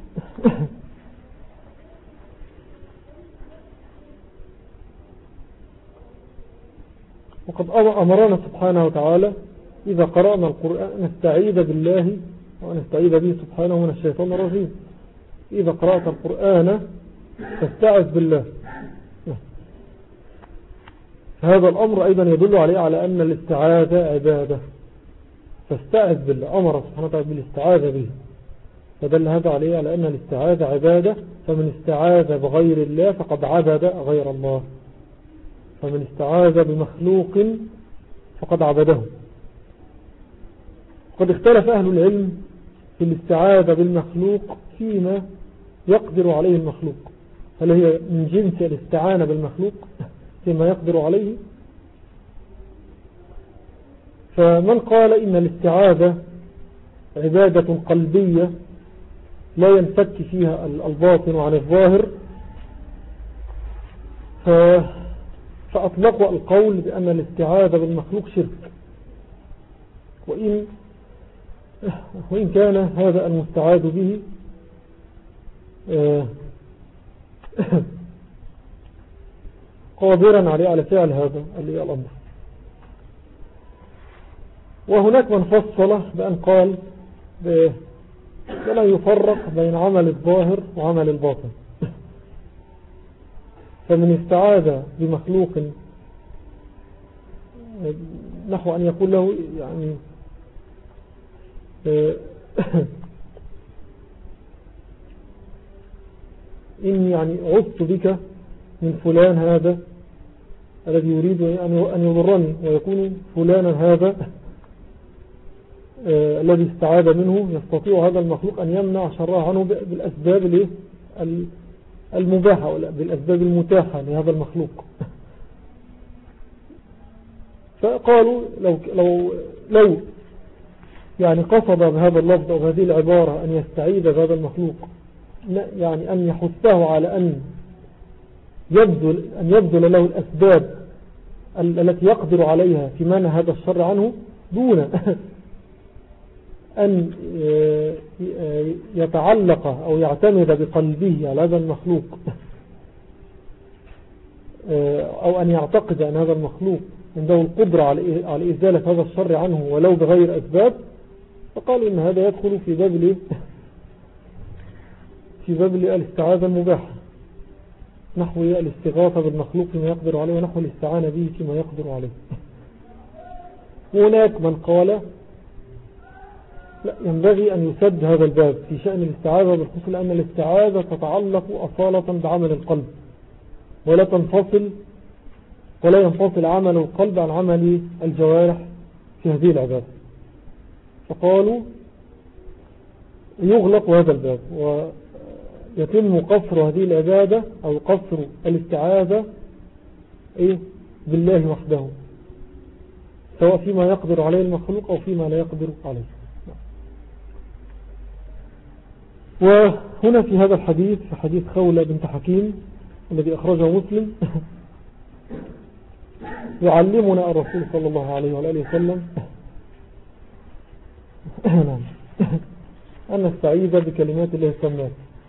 وقد أمرنا سبحانه وتعالى إذا قرأنا القرآن نستعيذ بالله ونستعيذ به سبحانه من الشيطان الرجيم. إذا قرأت القرآن فاستعذ بالله. هذا الأمر أيضا يدل عليه على أن الاستعاذة عبادة، فاستعذ بالله، أمر سبحانه وتعالى بالاستعاذة به، فدل هذا عليه على أن الاستعاذة عبادة. فمن استعاذ بغير الله فقد عبد غير الله، فمن استعاذ بمخلوق فقد عبده. قد اختلف أهل العلم في الاستعاذة بالمخلوق فيما يقدر عليه المخلوق، هل هي من جنس الاستعانة بالمخلوق فيما يقدر عليه؟ فمن قال إن الاستعاذة عبادة قلبية لا ينفك فيها الباطن عن الظاهر، فأطلقوا القول بأن الاستعاذة بالمخلوق شرك، وإن, وإن كان هذا المستعاذ به قادرا عليه على فعل هذا الأمر. وهناك من فصل بأن قال فلا يفرق بين عمل الظاهر وعمل الباطن، فمن استعاذ بمخلوق نحو أن يقول له يعني إني يعني عدت بك من فلان هذا الذي يريد أن يضرني، ويكون فلانا هذا آه الذي استعاذ منه يستطيع هذا المخلوق أن يمنع شره عنه بالأسباب المباحة ولا بالأسباب المتاحة لهذا المخلوق. فقالوا لو, لو, لو يعني قصد بهذا اللفظ أو بهذه العبارة أن يستعيد بهذا المخلوق، يعني أن يحثه على أن يبذل, أن يبذل له الأسباب التي يقدر عليها في منع هذا الشر عنه دون أن يتعلق أو يعتمد بقلبه على هذا المخلوق، أو أن يعتقد أن هذا المخلوق عنده القدرة على إزالة هذا الشر عنه ولو بغير أسباب، فقالوا إن هذا يدخل في باب في باب الاستعاذة المباحة، نحو الاستغاثة بالمخلوق فيما يقدر عليه ونحو الاستعانة به فيما يقدر عليه. وهناك من قال لا، ينبغي أن يسد هذا الباب في شأن الاستعاذة بالخصوص، لأن الاستعاذة تتعلق أصالة بعمل القلب ولا تنفصل ولا ينفصل عمل القلب عن عمل الجوارح في هذه العبادة. فقالوا يغلق هذا الباب ويتم قصر هذه العبادة أو قصر الاستعاذة إيه بالله وحده، سواء فيما يقدر عليه المخلوق أو فيما لا يقدر عليه. وهنا في هذا الحديث، في حديث خولة بنت حكيم الذي أخرجه مسلم، يعلمنا الرسول صلى الله عليه وآله وسلم أن نستعيذ بكلمات الله التامات.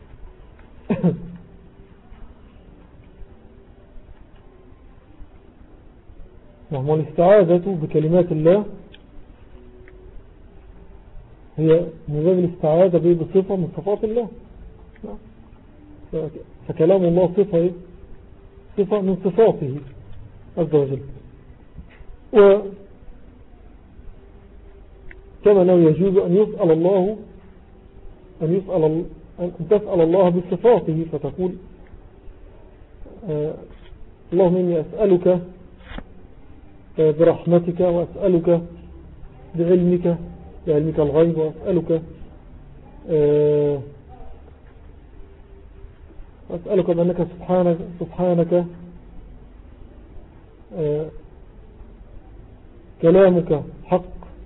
نعم، والاستعاذة بكلمات الله هي من باب الاستعاذة به بصفة من صفات الله، فكلام الله صفة صفة من صفاته عز وجل. وكما أنه يجوز أن يسأل الله أن, يسأل أن تسأل الله بصفاته، فتقول آه اللهم إني أسألك آه برحمتك، وأسألك بعلمك بعلمك الغيب، وأسألك آه أسألك بأنك سبحانك, سبحانك آه كلامك حق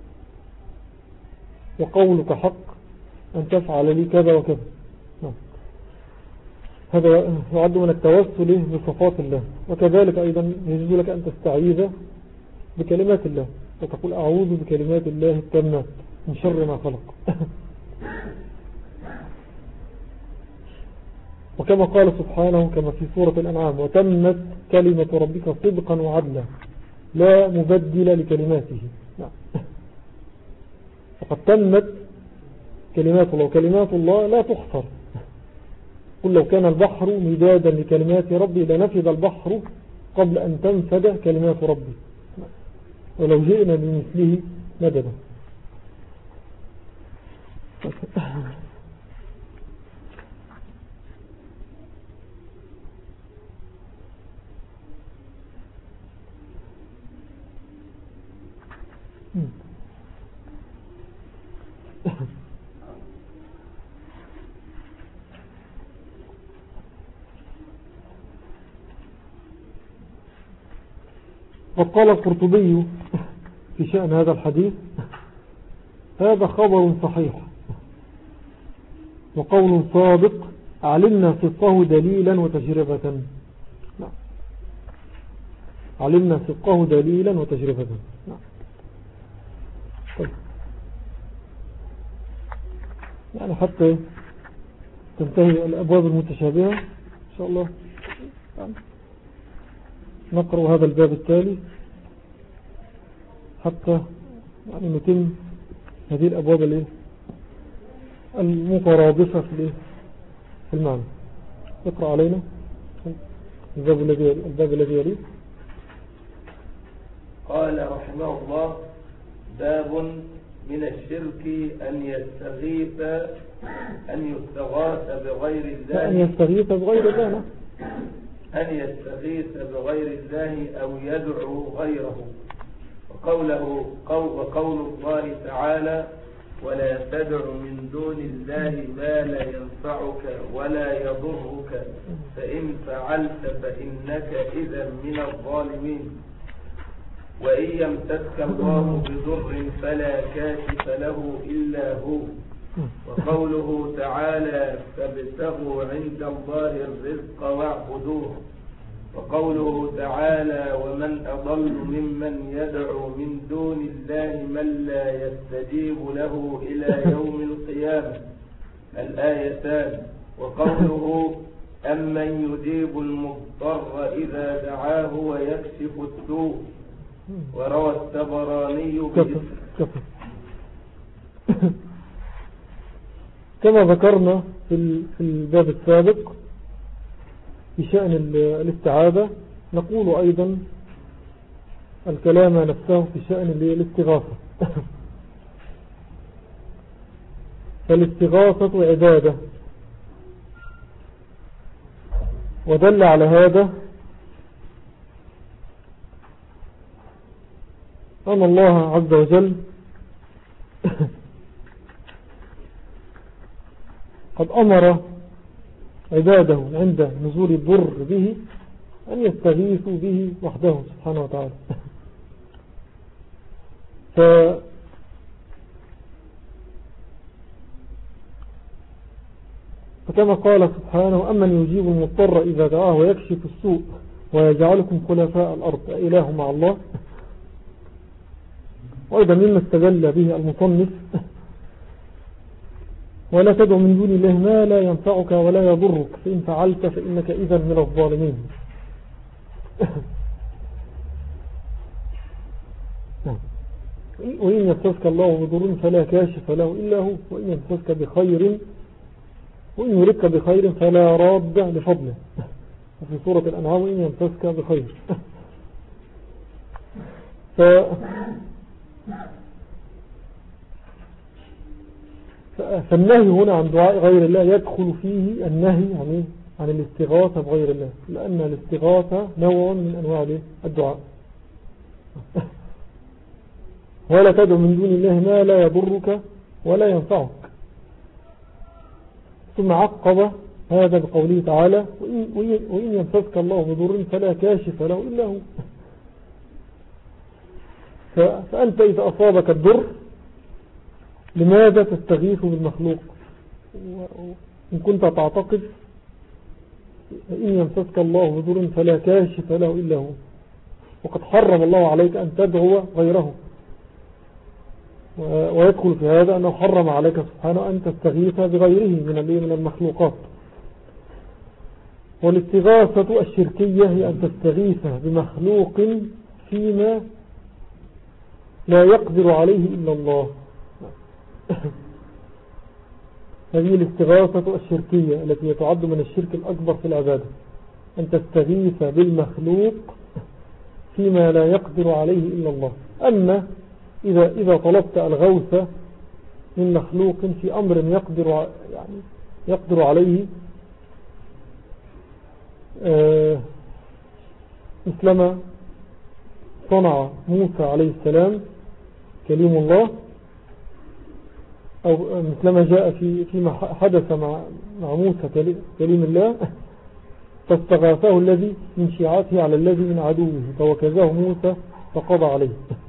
وقولك حق أن تفعل لي كذا وكذا. هذا يعد من التوسل بصفات الله. وكذلك أيضا يجوز لك أن تستعيذ بكلمات الله، فتقول أعوذ بكلمات الله التامات من شر ما خلق. وكما قال سبحانه كما في سورة الأنعام: وتمت كلمة ربك صدقا وعدلا لا مبدل لكلماته. فقد تمت كلمات الله، وكلمات الله لا تحصر. قل لو كان البحر مدادا لكلمات ربي لنفذ البحر قبل أن تنفد كلمات ربي ولو جئنا بمثله مددا. وقال القرطبي في شأن هذا الحديث: هذا خبر صحيح وقول صادق علمنا صدقه دليلا وتجربة. علمنا صدقه دليلا وتجربة. طيب. يعني حتى تنتهي الأبواب المتشابهة إن شاء الله نقرأ هذا الباب التالي حتى يعني نتم هذه الأبواب المترادفة في المعنى. اقرأ علينا الباب الذي الباب الذي يليه. قال رحمه الله: باب من الشرك أن يستغيث أن يستغاث بغير الله أن يستغيث بغير الله أن يستغيث بغير الله أو يدعو غيره. وقوله قول, وقول الله تعالى: ولا تدع من دون الله ما لا ينفعك ولا يضرك فإن فعلت فإنك إذا من الظالمين. وإن يمسسك الله بضر فلا كاشف له إلا هو. وقوله تعالى فابتغوا عند الله الرزق واعبدوه. وقوله تعالى ومن أضل ممن يدعو من دون الله من لا يستجيب له إلى يوم القيامة الآيتان. وقوله أمن يجيب المضطر إذا دعاه ويكشف السوء. وروى الطبراني كما ذكرنا في الباب السابق في شأن الاستعاذة نقول أيضا الكلام نفسه في شأن الاستغاثة. فالاستغاثة عبادة، ودل على هذا أن الله عز وجل قد أمر عباده عند نزول الضر به أن يستغيثوا به وحده سبحانه وتعالى. ف فكما قال سبحانه أمن يجيب المضطر إذا دعاه ويكشف السوء ويجعلكم خلفاء الأرض إله مع الله. وأيضا مما استدل به المصنف ولا تدع من دون الله ما لا ينفعك ولا يضرك فإن فعلت فإنك إذا من الظالمين. وإن يمسسك الله بضر فلا كاشف له إلا هو وإن يمسسك بخير وإن يردك بخير فلا راد لفضله. وفي سورة الأنعام وإن يمسسك بخير. ف فالنهي هنا عن دعاء غير الله يدخل فيه النهي عن عن الاستغاثة بغير الله، لأن الاستغاثة نوع من أنواع الدعاء. ولا تدع من دون الله ما لا يضرك ولا ينفعك. ثم عقب هذا بقوله تعالى وإن يمسسك الله بضر فلا كاشف له إلا هو. فأنت إذا أصابك الضر لماذا تستغيث بالمخلوق؟ إن كنت تعتقد إن يمسسك الله بضر فلا كاشف له إلا هو، وقد حرم الله عليك أن تدعو غيره. ويدخل في هذا أنه حرم عليك سبحانه أن تستغيث بغيره من من المخلوقات. والاستغاثة الشركية هي أن تستغيث بمخلوق فيما لا يقدر عليه إلا الله. هذه الاستغاثة الشركية التي تعد من الشرك الأكبر في العبادة، أن تستغيث بالمخلوق فيما لا يقدر عليه إلا الله. أما إذا, إذا طلبت الغوث من مخلوق في أمر يقدر, يعني يقدر عليه آه مثلما صنع موسى عليه السلام كليم الله، أو مثلما جاء في فيما حدث مع مع موسى كليم الله، فاستغاثه الذي من شيعته على الذي من عدوه فوكزه موسى فقضى عليه.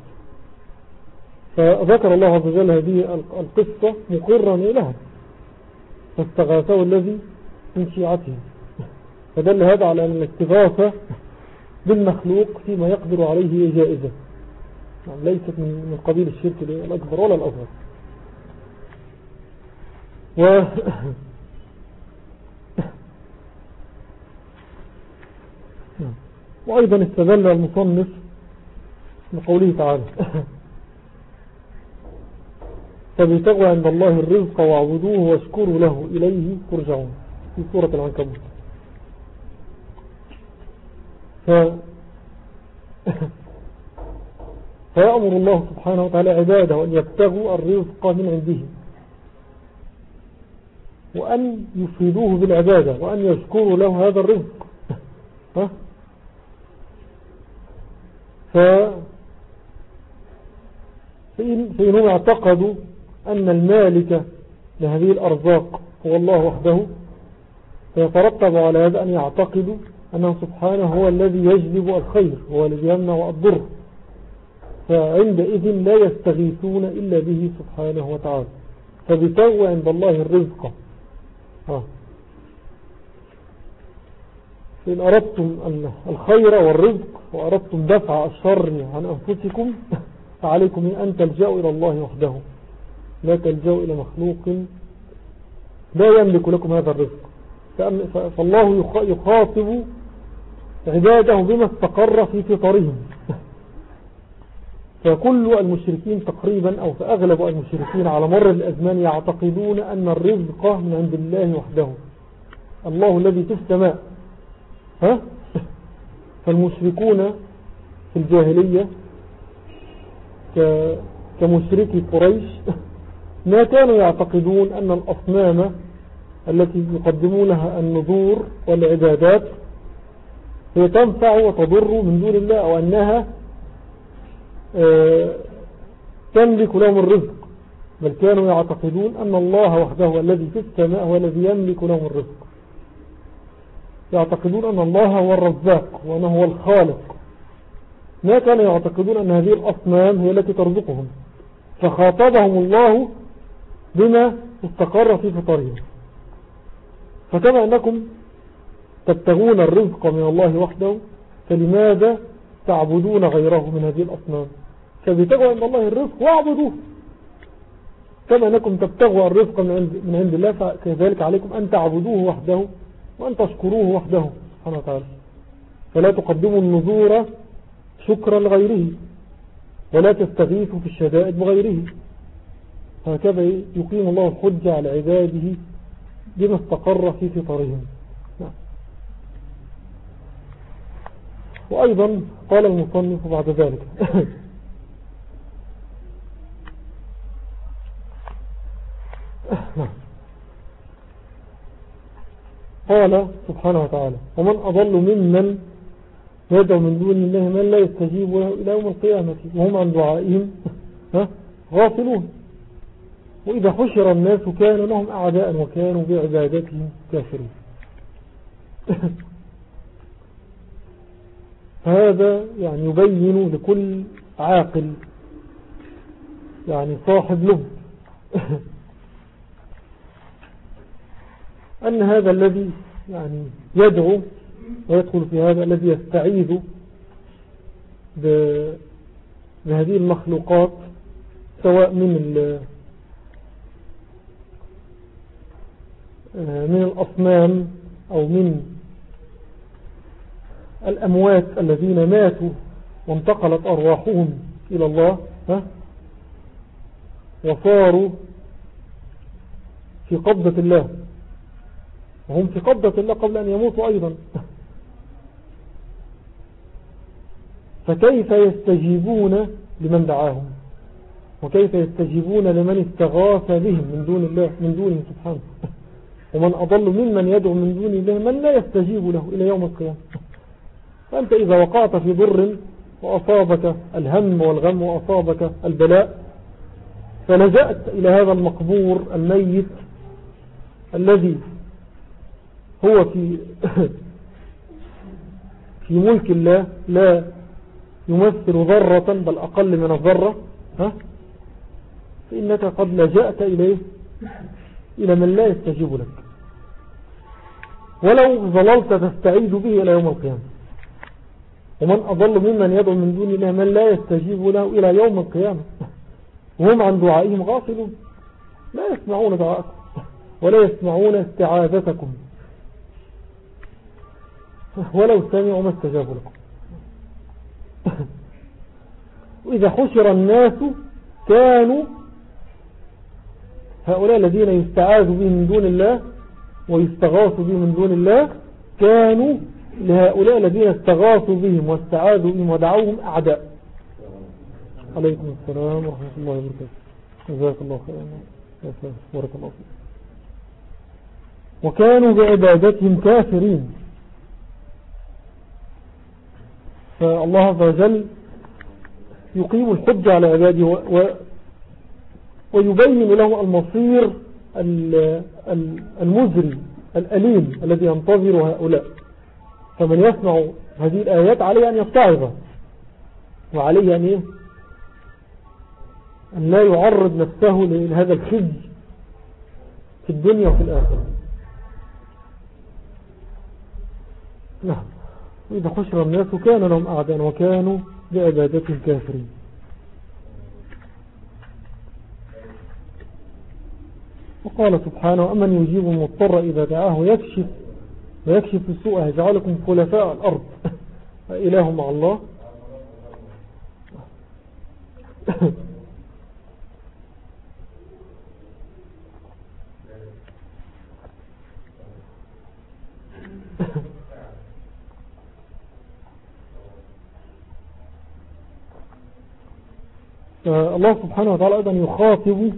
فذكر الله عز وجل هذه القصة مقرا لها، فاستغاثه الذي من شيعته. فدل هذا على أن الاستغاثة بالمخلوق فيما يقدر عليه هي جائزة، يعني ليست من قبيل الشرك الأكبر ولا الأصغر. و وأيضا استدل المصنف بقوله تعالى فابتغوا عند الله الرزق واعبدوه واشكروا له إليه ترجعون في سورة العنكبوت. ف... فيأمر الله سبحانه وتعالى عباده أن يبتغوا الرزق من عنده، وأن يفيدوه بالعبادة، وأن يشكروا له هذا الرزق. ها؟ ف... فإن... فإنهم اعتقدوا أن المالك لهذه الأرزاق هو الله وحده، فيترتب على هذا أن يعتقدوا أنه سبحانه هو الذي يجلب الخير، هو الذي يمنع الضر، فعندئذ لا يستغيثون إلا به سبحانه وتعالى، فبتغوا عند الله الرزق. آه. فإن أردتم الخير والرزق وأردتم دفع الشر عن أنفسكم فعليكم أن تلجأوا إلى الله وحده، لا تلجأوا إلى مخلوق لا يملك لكم هذا الرزق. فالله يخاطب عباده بما استقر في فطرهم. فكل المشركين تقريبا أو فأغلب المشركين على مر الأزمان يعتقدون أن الرزق من عند الله وحده، الله الذي في السماء. ها؟ فالمشركون في الجاهلية كمشركي قريش ما كانوا يعتقدون أن الأصنام التي يقدمونها النذور والعبادات هي تنفع وتضر من دون الله، أو أنها تملك لهم الرزق، بل كانوا يعتقدون أن الله وحده الذي في السماء هو الذي يملك لهم الرزق. يعتقدون أن الله هو الرزاق وأنه هو الخالق، ما كانوا يعتقدون أن هذه الأصنام هي التي ترزقهم. فخاطبهم الله بما استقر في فطرهم. فكما أنكم تبتغون الرزق من الله وحده، فلماذا تعبدون غيره من هذه الأصنام؟ فبتغوا عند الله الرزق واعبدوه. كما أنكم تبتغوا الرزق من عند الله، فكذلك عليكم أن تعبدوه وحده وأن تشكروه وحده سبحانه وتعالى. فلا تقدموا النذور شكرا لغيره، ولا تستغيثوا في الشدائد بغيره. هكذا يقيم الله الحجة على عباده بما استقر في فطرهم. وأيضا قال المصنف بعد ذلك قال سبحانه وتعالى: ومن أضل ممن يدعو من دون الله من لا يستجيب له إلى يوم القيامة وهم عن دعائهم غافلون. وإذا حشر الناس كانوا لهم أعداء وكانوا بعبادتهم كافرين. هذا يعني يبين لكل عاقل يعني صاحب له أن هذا الذي يعني يدعو ويدخل في هذا الذي يستعيذ بهذه المخلوقات، سواء من من الأصنام أو من الأموات الذين ماتوا وانتقلت أرواحهم إلى الله وصاروا في قبضة الله، وهم في قبضة الله قبل أن يموتوا أيضا. فكيف يستجيبون لمن دعاهم، وكيف يستجيبون لمن استغاث بهم من دون الله من دونه سبحانه؟ ومن أضل ممن يدعو من دون الله من لا يستجيب له إلى يوم القيامة. فأنت إذا وقعت في ضر وأصابك الهم والغم وأصابك البلاء، فلجأت إلى هذا المقبور الميت الذي هو في في ملك الله، لا يمثل ذرة بل أقل من الذرة، ها؟ فإنك قد لجأت إليه إلى من لا يستجيب لك، ولو ظللت تستعيد به إلى يوم القيامة. ومن أضل ممن يدعو من دون الله من لا يستجيب له إلى يوم القيامة وهم عن دعائهم غافلون، لا يسمعون دعاءكم ولا يسمعون استعاذتكم، ولو سمعوا ما استجابوا لكم. وإذا حشر الناس كانوا هؤلاء الذين يستعاذ بهم من دون الله ويستغاث بهم من دون الله، كانوا لهؤلاء الذين استغاثوا بهم واستعاذوا بهم ودعوهم أعداء. عليكم السلام ورحمة الله وبركاته. جزاك الله خيرا. بارك الله فيك. وكانوا بعبادتهم كافرين. فالله عز وجل يقيم الحجة على عباده ويبين له المصير المزري الأليم الذي ينتظر هؤلاء. فمن يسمع هذه الآيات عليه أن يتعظ، وعليه أن, إيه؟ أن لا يعرض نفسه لهذا الخزي في الدنيا وفي الآخرة. نعم. وإذا حشر الناس كان لهم أعداء وكانوا بعبادتهم كافرين. وقال سبحانه أمن يجيب المضطر إذا دعاه ويكشف ويكشف السوء يجعلكم خلفاء الأرض إله مع الله. الله سبحانه وتعالى أيضا يخاطب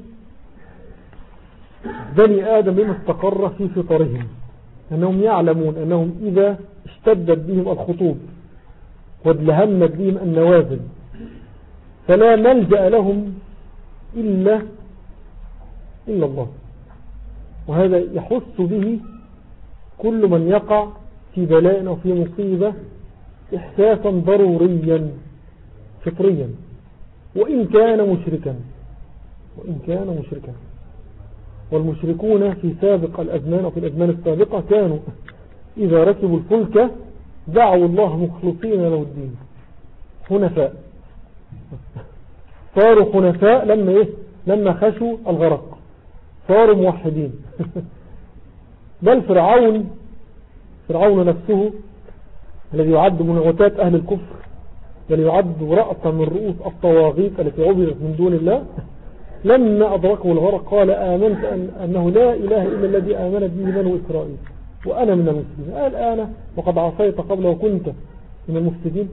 بني آدم بما استقر في فطرهم، أنهم يعلمون أنهم إذا اشتدت بهم الخطوب وادلهمت بهم النوازل فلا ملجأ لهم إلا إلا الله. وهذا يحس به كل من يقع في بلاء أو في مصيبة إحساسا ضروريا فطريا، وإن كان مشركا وإن كان مشركا والمشركون في سابق الأزمان وفي الأزمان السابقة كانوا إذا ركبوا الفلك دعوا الله مخلصين له الدين حنفاء، صاروا حنفاء لما إيه؟ لما خشوا الغرق صاروا موحدين. بل فرعون فرعون نفسه الذي يعد من عتات أهل الكفر، بل يعد رأسا من رؤوس الطواغيت التي عبدت من دون الله، لما أدركه الغرق قال آمنت أن أنه لا إله إلا الذي آمنت به بنو إسرائيل وأنا من المسلمين. قال الآن وقد عصيت قبل وكنت من المفسدين.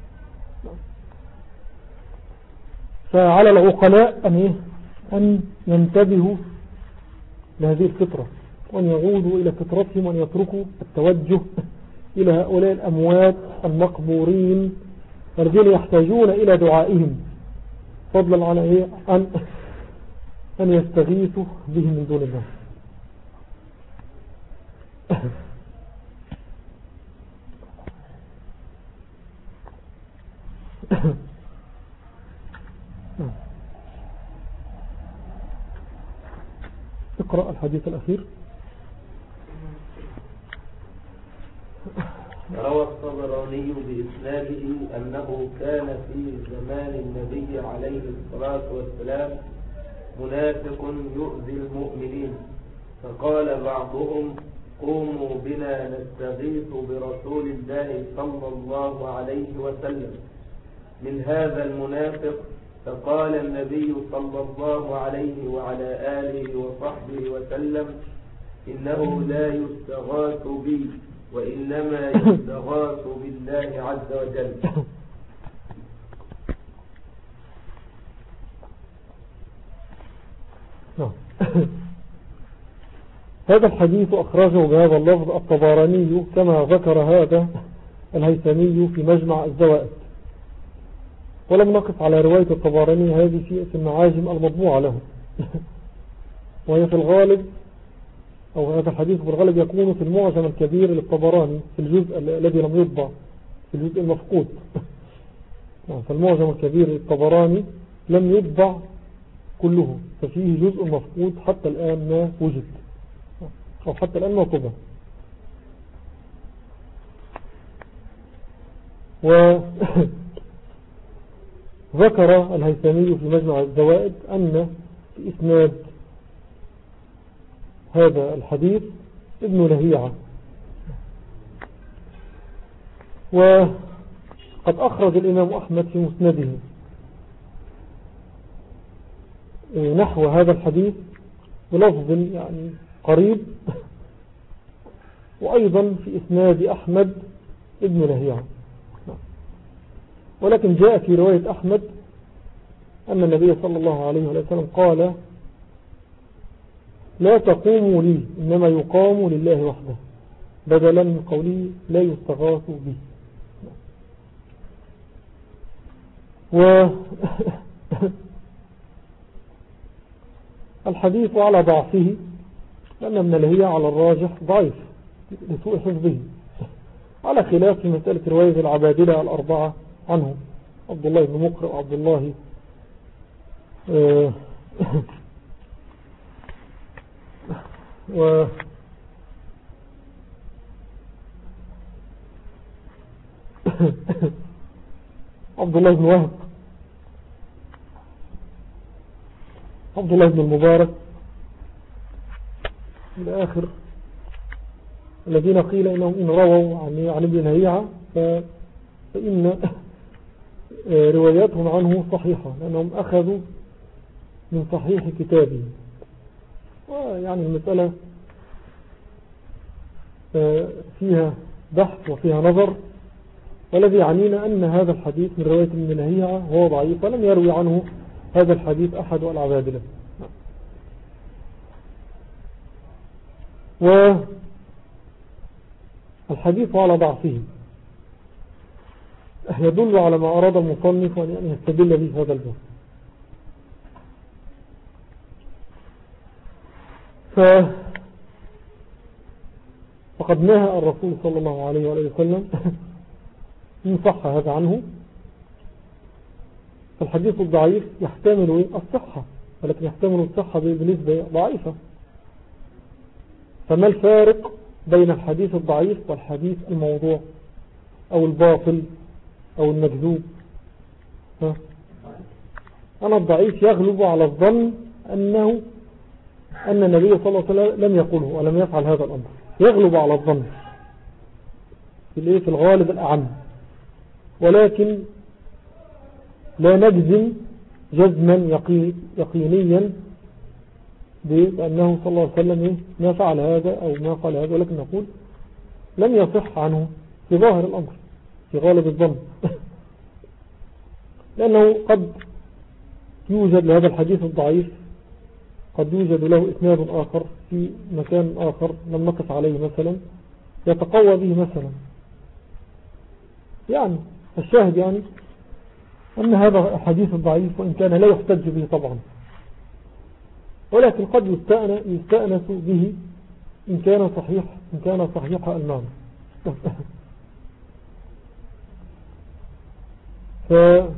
فعلى العقلاء أن, أن ينتبهوا لهذه الفطرة وأن يعودوا إلى فطرتهم وأن يتركوا التوجه إلى هؤلاء الأموات المقبورين الذين يحتاجون إلى دعائهم فضلا عن إيه؟ أن أن يستغيثوا بهم من دون الله. اقرأ الحديث الأخير. روى الطبراني بإسناده أنه كان في زمان النبي عليه الصلاة والسلام منافق يؤذي المؤمنين، فقال بعضهم قوموا بنا نستغيث برسول الله صلى الله عليه وسلم من هذا المنافق. فقال النبي صلى الله عليه وعلى آله وصحبه وسلم إنه لا يستغاث بي وإنما يستغاث بالله عز وجل. هذا الحديث أخرجه بهذا اللفظ الطبراني كما ذكر هذا الهيثمي في مجمع الزوائد، ولم نقف على رواية الطبراني هذه في المعاجم المطبوعة له. وهي في الغالب أو هذا الحديث في الغالب يكون في المعجم الكبير للطبراني في الجزء الذي لم يطبع في الجزء المفقود. فالمعجم الكبير للطبراني لم يطبع كله، ففيه جزء مفقود حتى الآن ما وجد أو حتى الآن ما طبع. وذكر الهيثمي في مجمع الزوائد أن في إسناد هذا الحديث ابن لهيعة، وقد أخرج الإمام أحمد في مسنده نحو هذا الحديث بلفظ يعني قريب، وأيضا في إسناد أحمد ابن لهيعة. ولكن جاء في رواية أحمد أن النبي صلى الله عليه وسلم قال لا تقوموا لي إنما يقام لله وحده، بدلا من قوله لا يستغاث به. و الحديث على ضعفه، لأن من الهية على الراجح ضعيف لسوء حفظه، على خلاف في مسألة رواية العبادلة الأربعة عنه، عبد الله بن مقرئ وعبد الله آه و عبد الله بن وهب، عبد الله بن المبارك إلى آخر، الذين قيل إنهم إن رووا عن عن ابن هيعة فإن رواياتهم عنه صحيحة، لأنهم أخذوا من صحيح كتابه. ويعني المسألة فيها بحث وفيها نظر، والذي يعنينا أن هذا الحديث من رواية ابن هيعة هو ضعيف، ولم يروي عنه هذا الحديث أحد العبادلة. والحديث على ضعفه يدل على ما أراد المصنف أن يستدل به هذا الباب. ف... فقد نهى الرسول صلى الله عليه وآله وسلم إن صح هذا عنه. فالحديث الضعيف يحتمل الصحة، ولكن يحتمل الصحة بنسبة ضعيفة. فما الفارق بين الحديث الضعيف والحديث الموضوع أو الباطل أو المكذوب؟ أنا الضعيف يغلب على الظن أنه أن النبي صلى الله عليه وسلم لم يقوله ولم يفعل هذا الأمر، يغلب على الظن في في الغالب الأعم، ولكن لا نجزم جزما يقينيا بأنه صلى الله عليه وسلم ما فعل هذا أو ما فعل هذا، ولكن نقول لم يصح عنه في ظاهر الأمر في غالب الظن. لأنه قد يوجد لهذا الحديث الضعيف قد يوجد له إسناد آخر في مكان آخر لم نقف عليه مثلا يتقوى به مثلا. يعني الشاهد يعني أن هذا الحديث الضعيف وإن كان لا يحتج به طبعا، ولكن قد يستأنس به إن كان صحيح إن كان صحيح المعنى. ف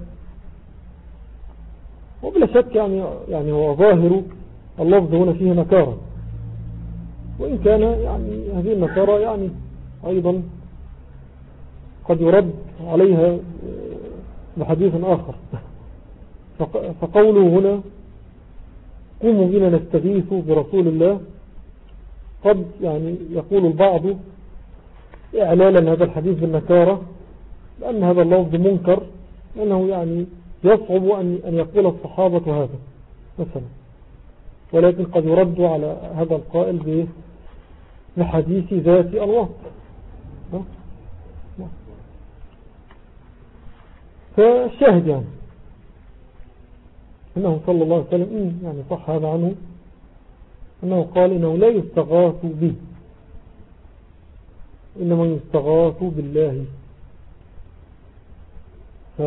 وبلا شك يعني يعني هو ظاهر اللفظ هنا فيه نكارة، وإن كان يعني هذه النكارة يعني أيضا قد يرد عليها بحديث آخر. فقوله هنا قوموا بنا نستغيث برسول الله، قد يعني يقول البعض إعلالا هذا الحديث بالنكارة لأن هذا اللفظ منكر، لأنه يعني يصعب أن أن يقول الصحابة هذا مثلا، ولكن قد يرد على هذا القائل بحديث ذات الوصف. فالشاهد يعني أنه صلى الله عليه وسلم يعني صح هذا عنه أنه قال إنه لا يستغاث به، إنما يستغاث بالله. ف...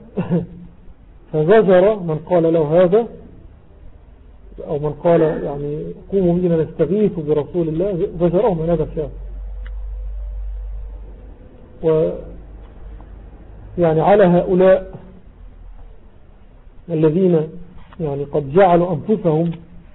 فزجر من قال له هذا، أو من قال يعني قوموا بنا نستغيث برسول الله، زجره من هذا الشيء. و يعني على هؤلاء الذين يعني قد جعلوا أنفسهم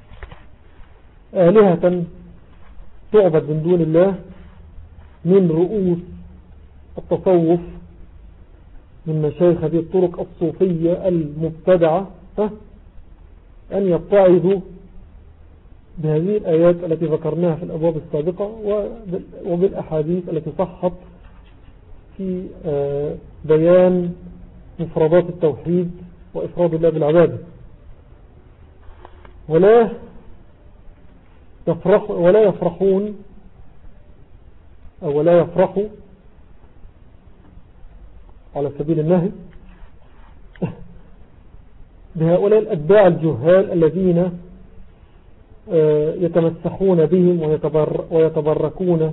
آلهة تعبد من دون الله من رؤوس التصوف، من مشايخ هذه الطرق الصوفية المبتدعة، أن يتعظوا بهذه الآيات التي ذكرناها في الأبواب السابقة وبالأحاديث التي صحت في بيان مفردات التوحيد وإفراد الله بالعبادة، ولا يفرح ولا يفرحون أو لا يفرحوا على سبيل النهي بهؤلاء الأتباع الجهال الذين يتمسحون بهم ويتبركون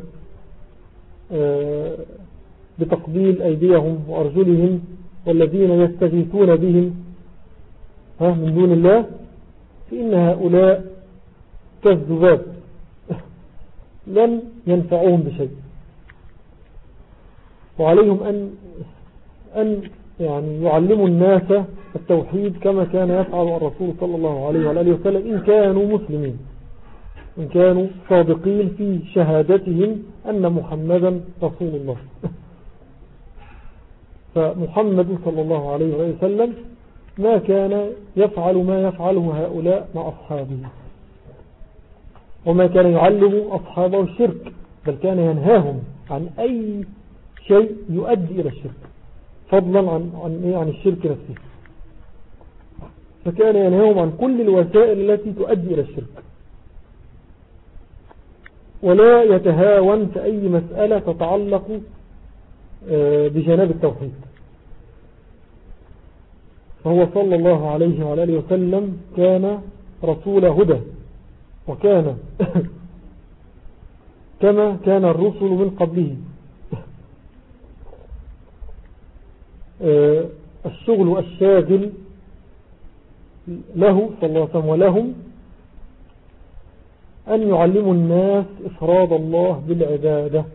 بتقبيل أيديهم وأرجلهم، والذين يستغيثون بهم من دون الله، فإن هؤلاء كالذباب لن ينفعهم بشيء. وعليهم أن أن يعني يعلموا الناس التوحيد كما كان يفعل الرسول صلى الله عليه وآله وسلم إن كانوا مسلمين، إن كانوا صادقين في شهادتهم أن محمدا رسول الله. فمحمد صلى الله عليه وآله وسلم ما كان يفعل ما يفعله هؤلاء مع أصحابه، وما كان يعلم أصحابه الشرك، بل كان ينهاهم عن أي شيء يؤدي إلى الشرك، فضلا عن, عن, إيه عن الشرك نفسه. فكان ينهاهم عن كل الوسائل التي تؤدي إلى الشرك، ولا يتهاون في أي مسألة تتعلق بجانب التوحيد. فهو صلى الله عليه وعلى وسلم كان رسول هدى، وكان كما كان الرسل من قبله. الشغل الشاغل له صلى الله عليه وسلم ولهم أن يعلموا الناس إفراد الله بالعبادة،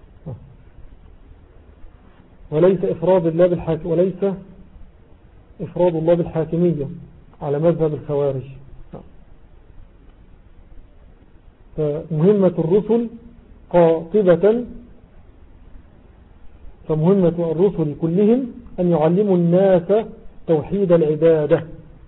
وليس إفراد الله بالحاكم وليس إفراد الله بالحاكمية على مذهب الخوارج. فمهمة الرسل قاطبة فمهمة الرسل كلهم أن يعلموا الناس توحيد العبادة.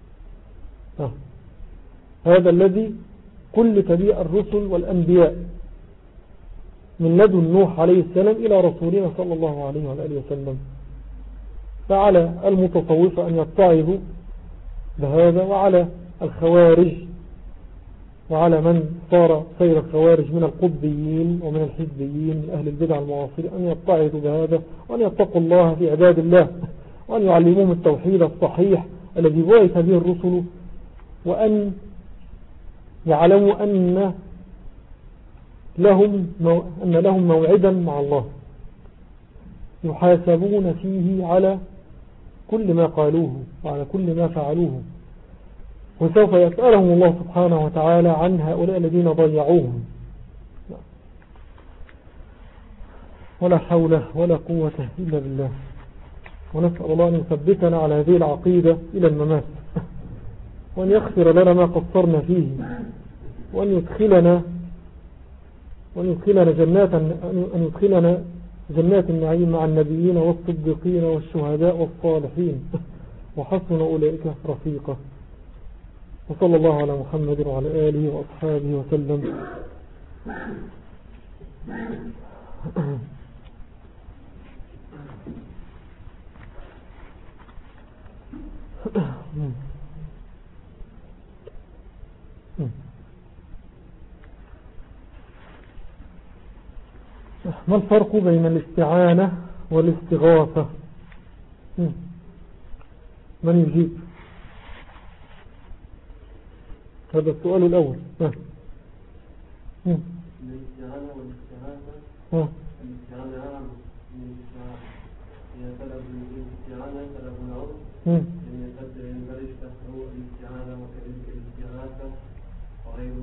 هذا الذي كل تبيع الرسل والأنبياء من لدن نوح عليه السلام إلى رسولنا صلى الله عليه وآله وسلم. فعلى المتصوفة أن يتعظوا بهذا، وعلى الخوارج وعلى من صار سير الخوارج من القطبيين ومن الحزبيين من أهل البدع المعاصرين أن يتعظوا بهذا، وأن يتقوا الله في عباد الله، وأن يعلموهم التوحيد الصحيح الذي بعث به الرسل، وأن يعلموا أن لهم أن لهم موعدا مع الله يحاسبون فيه على كل ما قالوه وعلى كل ما فعلوه، وسوف يسألهم الله سبحانه وتعالى عن هؤلاء الذين ضيعوهم. ولا حول ولا قوة إلا بالله. ونسأل الله أن يثبتنا على هذه العقيدة إلى الممات، وأن يغفر لنا ما قصرنا فيه، وأن يدخلنا وأن يدخلنا جنات أن يدخلنا جنات النعيم مع النبيين والصديقين والشهداء والصالحين، وحسن أولئك رفيقا. وصلى الله على محمد وعلى آله وأصحابه وسلم. ما الفرق بين الاستعانة والاستغاثة؟ من يجيب؟ هذا السؤال الأول. الاستعانة والاستغاثة. الاستعانة عام هي طلب الاستعانة طلب العون، يعني قد يندرج تحته الاستعانة وكذلك الاستغاثة وغيره.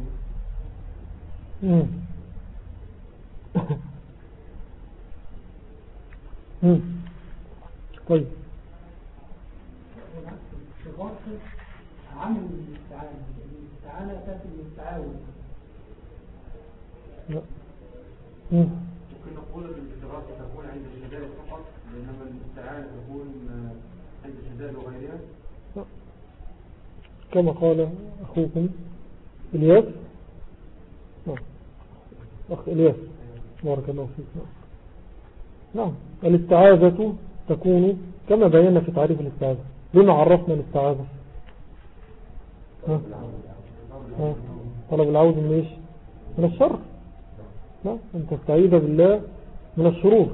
امم طيب. الاستغاثة عمل الاستعانة، الاستعانة تأتي من التعاون. لا. ممكن نقول الاستغاثة تكون عند الشدائد فقط، بينما الاستعانة تكون عند الشدائد وغيرها. لا. كما قال أخوكم إلياس. نعم أخ إلياس بارك الله فيك. نعم الاستعاذة تكون كما بينا في تعريف الاستعاذة. بما عرفنا الاستعاذة؟ ها؟ ها؟ طلب العوذ من ايش؟ من الشر. لا، أن تستعيذ بالله من الشرور.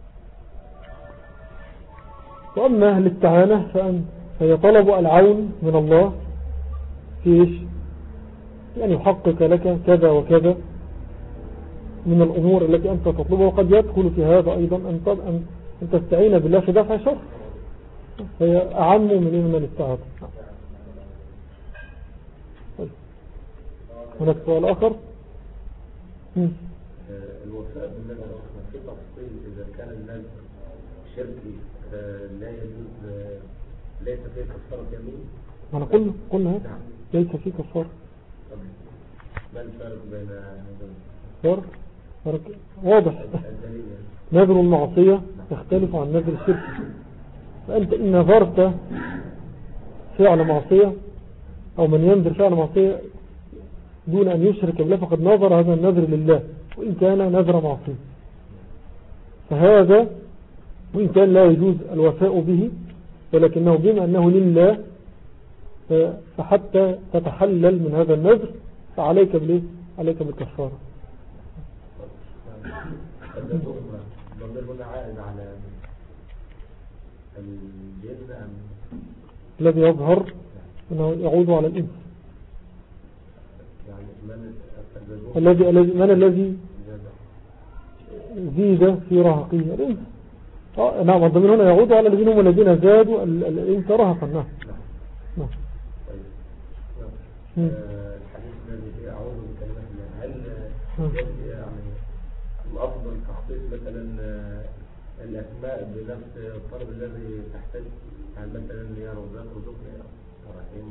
وأما الاستعانة فأن فهي طلب العون من الله في ايش؟ يعني يحقق لك كذا وكذا من الأمور التي أنت تطلبها، وقد يدخل في هذا أيضا أن أن تستعين بالله في دفع شر، فهي أعم من من الاستعاذة. هناك سؤال آخر. مم. الوفاء بالنذر في تفصيل إذا كان النذر شركي لا يجوز، ليس فيه كفارة يمين. أنا قلنا قلنا هذا ليس فيه كفارة. ما الفرق بين فرق فرق واضح. نذر المعصية يختلف عن نذر الشرك. فأنت إن نذرت فعل معصية أو من ينذر فعل معصية دون أن يشرك بالله فقد نظر هذا النذر لله وإن كان نذر معصية، فهذا وإن كان لا يجوز الوفاء به ولكنه بما أنه لله فحتى تتحلل من هذا النذر فعليك بالإيه؟ عليك بالكفارة. الضمير هنا عائد على الجن الذي يظهر أنه يعود على الإنس. يعني من الذي من الذي زيد في رهقه الإنس. آه نعم الضمير هنا يعود على الذين هم الذين زادوا الإنس رهقا. نعم نعم. الحديث الذي أعوذ بكلمة الله، هل يعني الأفضل تخصيص مثلا الأسماء بنفس الطلب الذي تحتاج، يعني مثلا يا رزاق رزقني يا رحيم؟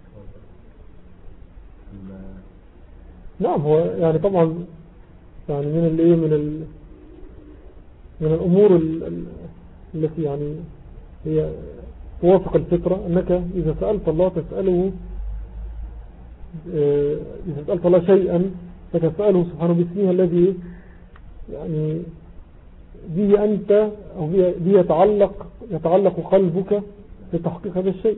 نعم هو يعني طبعا يعني من الايه من ال من الأمور التي يعني هي توافق الفطرة أنك إذا سألت الله تسأله إذا سألت الله شيئا فتسأله سبحانه باسمه الذي يعني به أنت أو به يتعلق يتعلق قلبك لتحقيق هذا الشيء.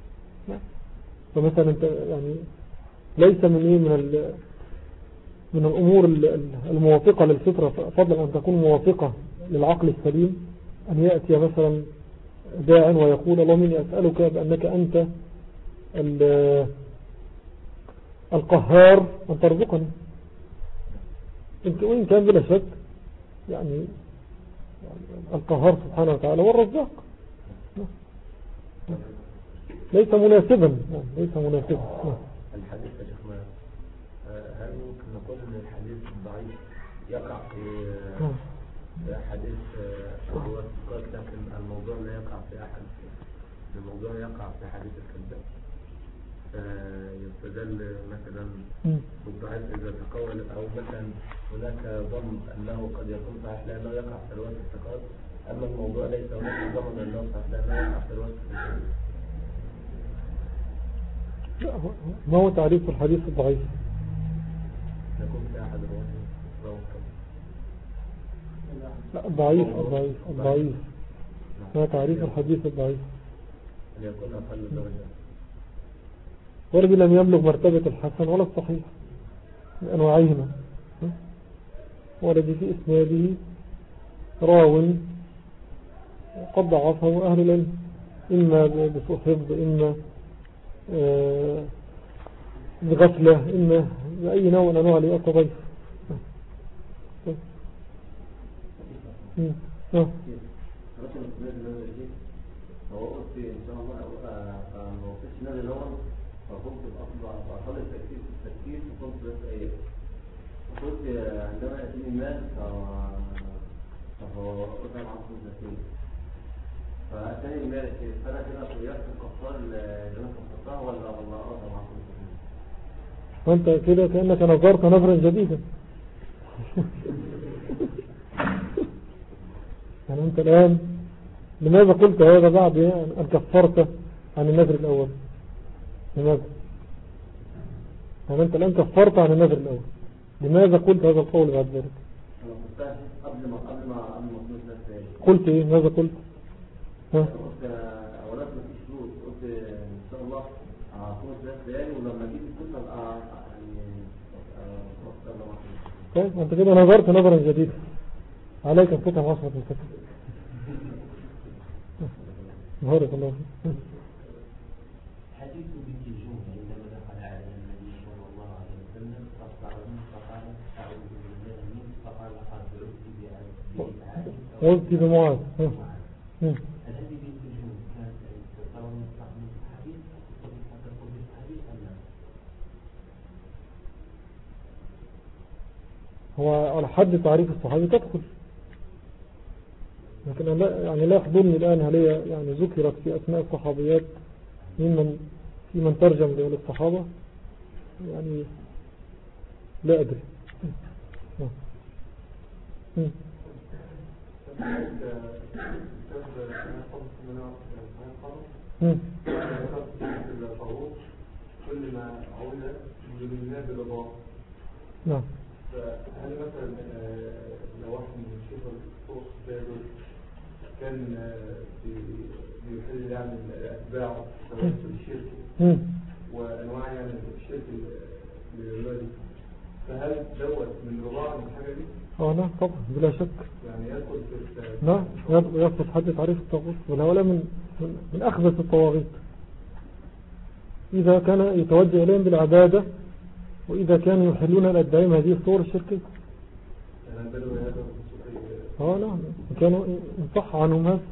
فمثلا أنت يعني ليس من إيه من من الأمور الموافقة للفطرة فضلا أن تكون موافقة للعقل السليم أن يأتي مثلا داع ويقول اللهم إني أسألك بأنك أنت القهار أن ترزقني، وإن كان بلا شك يعني القهار سبحانه وتعالى والرزاق ليس مناسبا ليس مناسبا. الحديث يا شيخنا هل ممكن نقول ان الحديث الضعيف يقع في حديث الوثقات لكن الموضوع لا يقع في احد، الموضوع يقع في حديث الكذاب، يستدل مثلا بالضعيف اذا تقول او مثلا هناك ضمن انه قد يكون صحيح لانه يقع في الوثق الثقات، اما الموضوع ليس هناك ضمن انه صحيح لانه يقع في الوثق الثقات. لا ما هو تعريف الحديث الضعيف؟ يكون في أحد رواه لا الضعيف الضعيف الضعيف ما تعريف الحديث الضعيف؟ أن يكون أقل درجة والذي لم يبلغ مرتبة الحسن ولا الصحيح بأنواعهما، والذي في إسناده راو قد ضعفه أهل العلم إما بسوء حفظ إما بغفلة إما بأي نوع من أنواع التضيف. نعم هو قلت إن شاء الله ما وصلش نادي الأول فقلت بأقل التركيز في التركيز وقلت بس إيه وقلت عندما يأتيني المال فهو قلت أنا عصر الزكية فأتاني المال فأنا كده طيرت الكفار اللي أنا كفرتها ولا والله أقدر عصر الزكية. وأنت كده كأنك نظرت نظرا جديدا. يعني أنت الآن لماذا قلت هذا بعد أن كفرت عن النذر الأول؟ لماذا؟ يعني أنت الآن كفرت عن النذر الأول، لماذا قلت هذا القول بعد ذلك؟ أنا قلتها قبل ما قبل ما قبل ما قلت نفسي. قلت إيه؟ ماذا قلت؟ ها؟ قلت أولا ما فيش فلوس، قلت إن شاء الله هكون نفسي يعني ولما جيت كنت أبقى يعني طيب أنت كده نظرت نظرا جديدا، عليك أن تفهم عصرة الفكر. بارك الله فيك. حديث بنت الجون عندما دخل على النبي صلى الله عليه وسلم فقال فقال أعوذ بالله منك فقال قد عدت بمعاذ. هذه بنت الجون كانت ترى من الحديث وتقول بالحديث أم لا؟ هو على حد تعريف الصحابي تدخل، لكن لا يعني لا يحضرني الآن هل هي يعني ذكرت في أسماء الصحابيات ممن في من ترجم للصحابة، يعني لا أدري. كل ما عودة يجبنا بالإضافة. نعم. فهل مثلا لو واحد من الشيخ الطرق السابق كان بيحل يعني الأتباع توسل الشرك وأنواع يعني الشرك للولادي، فهل دوت من رضاع من حاجة دي؟ اه نعم طبعا بلا شك. يعني يدخل في نعم يدخل حد تعريف الطاغوت، ولا من من أخبث الطواغيت إذا كان يتوجه إليهم بالعبادة، وإذا كانوا يحلون الأدعيم هذه الصور الشركية. اه نعم كانوا انصح عنهم هذا.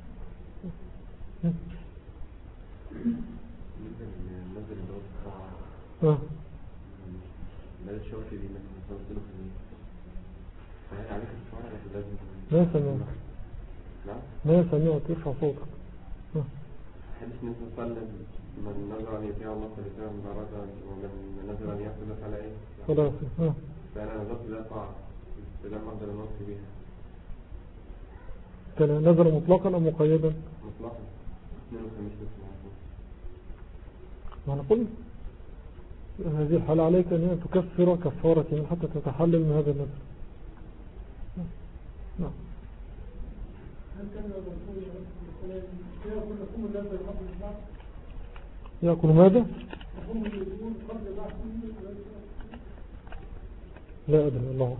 اه ما سمعت ما سمعت ارفع صوتك. حديث النبي صلى الله عليه وسلم من نظر أن يطيع الله فليطيع من أراد ومن نظر أن يعصي فلا إيه خلاص. اه فأنا نظرت لا طاعة فلم أقدر النص بها. كان نظر مطلقا أم مقيدا؟ مطلقا اثنين وخميس بس. ما نقول هذه الحالة عليك أن تكفر كفارة حتى تتحلل من هذا النظر. نعم. يأكل ماذا؟ لا أدري الله.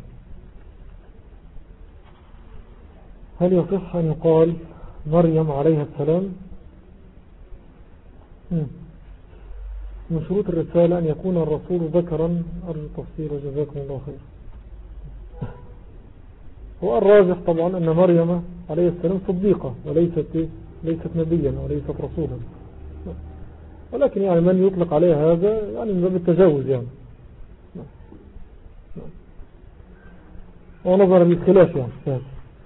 هل يصح أن يقال مريم عليها السلام؟ من شروط الرسالة أن يكون الرسول ذكرا. التفسير جزاكم الله خير. هو الراجح طبعا أن مريم عليه السلام صديقة وليست ليست نبيا وليست رسولا، ولكن يعني من يطلق عليها هذا يعني من باب التجاوز يعني. ونظر للخلاف يعني فهذا.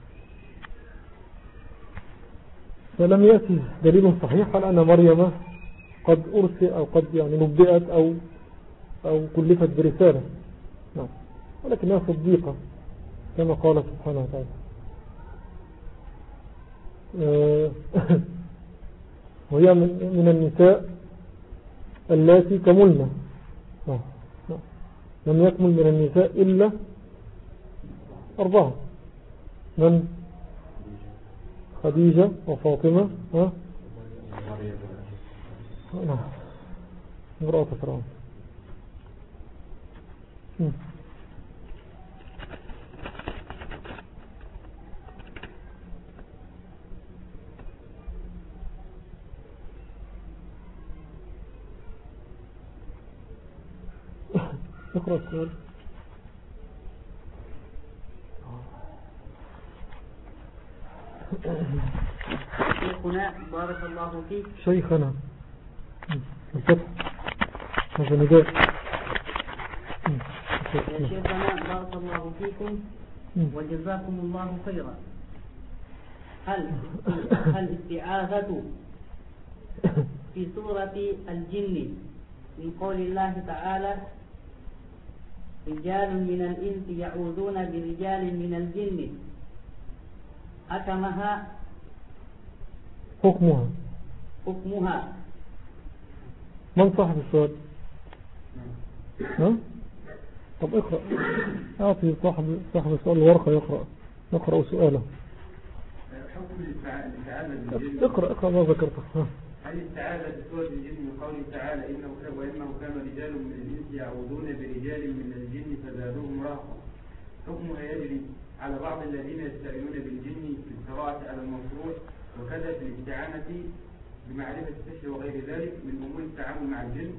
فلم يأتي دليل صحيح على أن مريم قد أرسل أو قد يعني نبئت أو أو كلفت برسالة، نعم، ولكنها صديقة كما قال سبحانه وتعالى. وهي من النساء التي كملنا. لم يكمل من النساء إلا أربعة، من خديجة وفاطمة ها امرأة فرعون. اقرأ السؤال. شيخنا بارك الله فيك. شيخنا الفتح هذا نداء. يا شيخنا بارك الله فيكم وجزاكم الله خيرا. هل هل استعاذة في سورة الجن من قول الله تعالى رجال من الإنس يعوذون برجال من الجن حكمها حكمها حكمها من صاحب السؤال؟ ها؟ طب اقرأ، اعطي صاحب صاحب السؤال الورقة يقرأ نقرأ سؤاله. حكم الاستعاذة اقرأ اقرأ ما ذكرته. ها؟ هل استعاذة بسورة الجن من قوله تعالى إنه وإنه كان رجال من الإنس يعوذون برجال من الجن فزادوهم رهقا، حكمها يجري على بعض الذين يستعينون بالجن في القراءة على المشروع، وكذا في الاستعانة بمعرفة السحر وغير ذلك من أمور التعامل مع الجن؟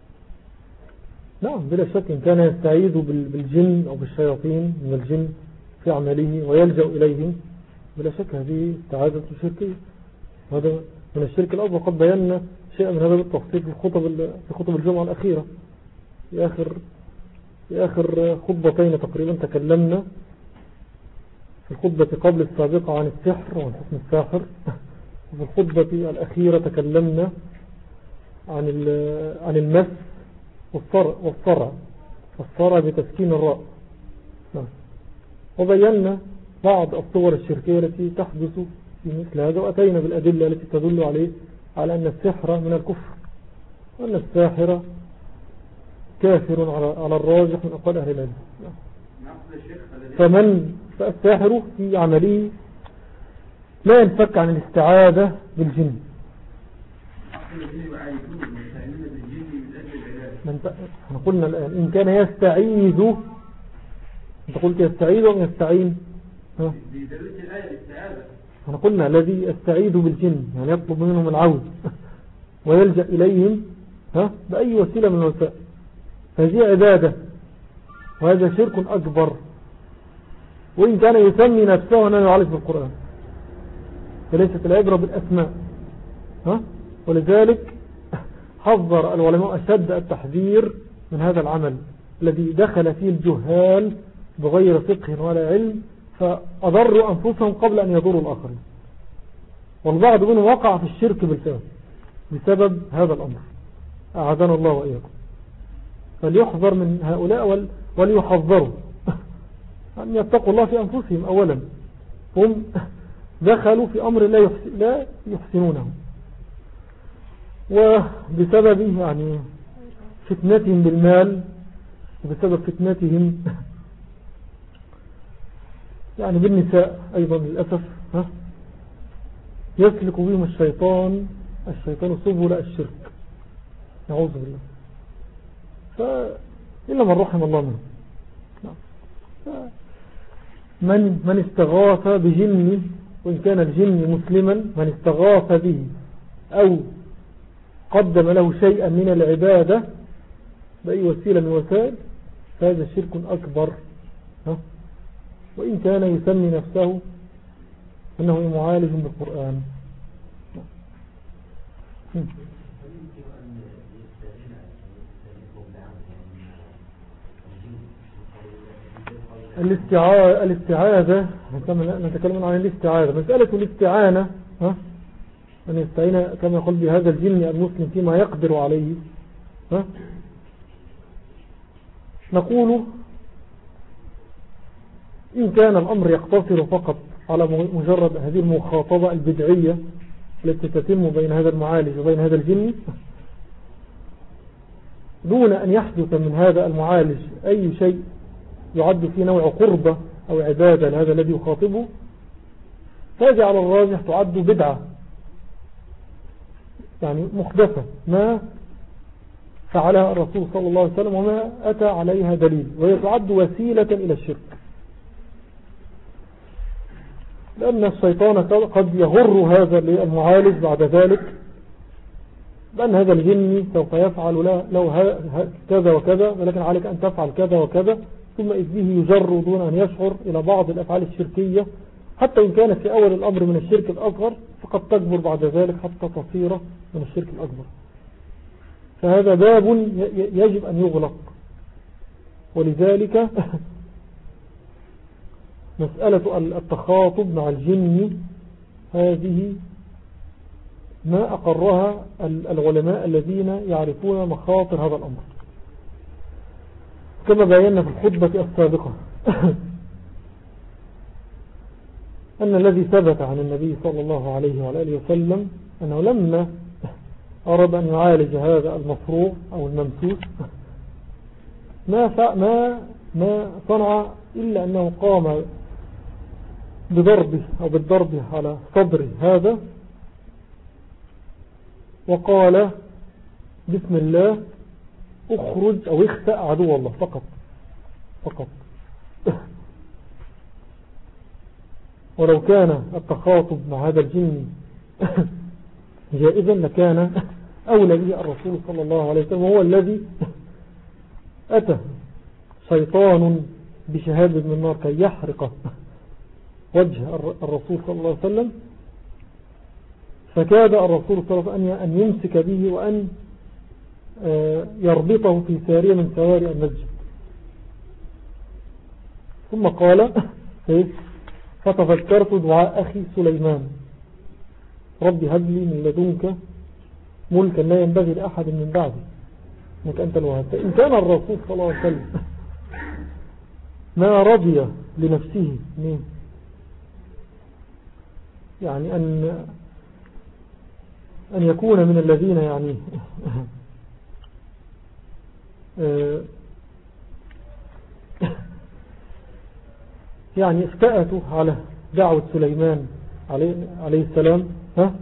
نعم بلا شك، إن كان يستعيذ بالجن أو بالشياطين من الجن في عمله ويلجأ إليهم بلا شك هذه استعاذة شركية، هذا من الشرك الأكبر. قد بينا شيء من هذا بالتفصيل في خطب في خطب الجمعة الأخيرة في آخر في آخر خطبتين تقريبا تكلمنا في الخطبة قبل السابقة عن السحر وعن حكم الساحر، وفي الخطبة الأخيرة تكلمنا عن عن المس والصرع والصرع والصرع بتسكين الراء، وبينا بعض الصور الشركية التي تحدث في مثل هذا، وأتينا بالأدلة التي تدل عليه على أن السحر من الكفر، وأن الساحر كافر على الراجح من أقوال أهل العلم. فمن فالساحر في عمله لا ينفك عن الاستعاذة بالجن. احنا قلنا الآن إن كان يستعيذ، انت قلت يستعيذ أو يستعين؟ ها؟ احنا قلنا الذي يستعيذ بالجن يعني يطلب منهم العوذ ويلجأ إليهم ها بأي وسيلة من الوسائل، فهذه عبادة، وهذا شرك أكبر، وإن كان يسمي نفسه أنه يعالج بالقرآن، فليست العبرة بالأسماء ها؟ ولذلك حذر العلماء أشد التحذير من هذا العمل الذي دخل فيه الجهال بغير فقه ولا علم، فأضروا أنفسهم قبل أن يضروا الآخرين، والبعض منهم وقع في الشرك بالفعل بسبب هذا الأمر، أعاذنا الله وإياكم. فليحذر من هؤلاء وليحذروا أن يتقوا الله في أنفسهم أولا، هم دخلوا في أمر لا يحسنونه، وبسبب يعني فتنتهم بالمال، وبسبب فتنتهم يعني بالنساء أيضا للأسف ها يسلك بهم الشيطان الشيطان سبل الشرك، نعوذ بالله، فإلا من رحم الله منه. من من استغاث بجن، وإن كان الجن مسلما، من استغاث به أو قدم له شيئا من العبادة بأي وسيلة من وسائل، فهذا شرك أكبر ها؟ وإن كان يسمي نفسه أنه معالج بالقرآن. الاستعاذة الاستعاذة نتكلم عن الاستعاذة، مسألة الاستعانة ها أن يستعين كما يقول بهذا الجن المسلم فيما يقدر عليه ها؟ نقول إن كان الأمر يقتصر فقط على مجرد هذه المخاطبة البدعية التي تتم بين هذا المعالج وبين هذا الجن، دون أن يحدث من هذا المعالج أي شيء يعد في نوع قربة أو عبادة لهذا الذي يخاطبه، فهذه على الراجح تعد بدعة يعني محدثة ما فعلها الرسول صلى الله عليه وسلم وما أتى عليها دليل، وهي تعد وسيلة إلى الشرك، لأن الشيطان قد يغر هذا المعالج بعد ذلك بأن هذا الجن سوف يفعل له كذا وكذا، ولكن عليك أن تفعل كذا وكذا، ثم إذ به يجر دون أن يشعر إلى بعض الأفعال الشركية، حتى إن كانت في أول الأمر من الشرك الأصغر فقد تكبر بعد ذلك حتى تصير من الشرك الأكبر. فهذا باب يجب أن يغلق، ولذلك مسألة التخاطب مع الجن هذه ما أقرها العلماء الذين يعرفون مخاطر هذا الأمر، كما بينا في الخطبة السابقة أن الذي ثبت عن النبي صلى الله عليه وآله وسلم أنه لما أراد أن يعالج هذا المفروع أو الممسوس ما ما ما صنع إلا أنه قام بضربه أو بالضرب على صدر هذا وقال بسم الله اخرج أو اخسأ عدو الله، فقط فقط. ولو كان التخاطب مع هذا الجن جائزا لكان أولى به الرسول صلى الله عليه وسلم، وهو الذي أتى شيطان بشهاب من نار كي يحرق وجه الرسول صلى الله عليه وسلم، فكاد الرسول صلى الله عليه وسلم أن يمسك به وأن يربطه في سارية من سواري المسجد، ثم قال فتذكرت دعاء أخي سليمان ربي هب لي من لدنك ملكا لا ينبغي لأحد من بعدي إنك أنت الوهاب. فإن كان الرسول صلى الله عليه وسلم ما رضي لنفسه يعني أن أن يكون من الذين يعني يعني استأتوا على دعوة سليمان عليه, عليه السلام ها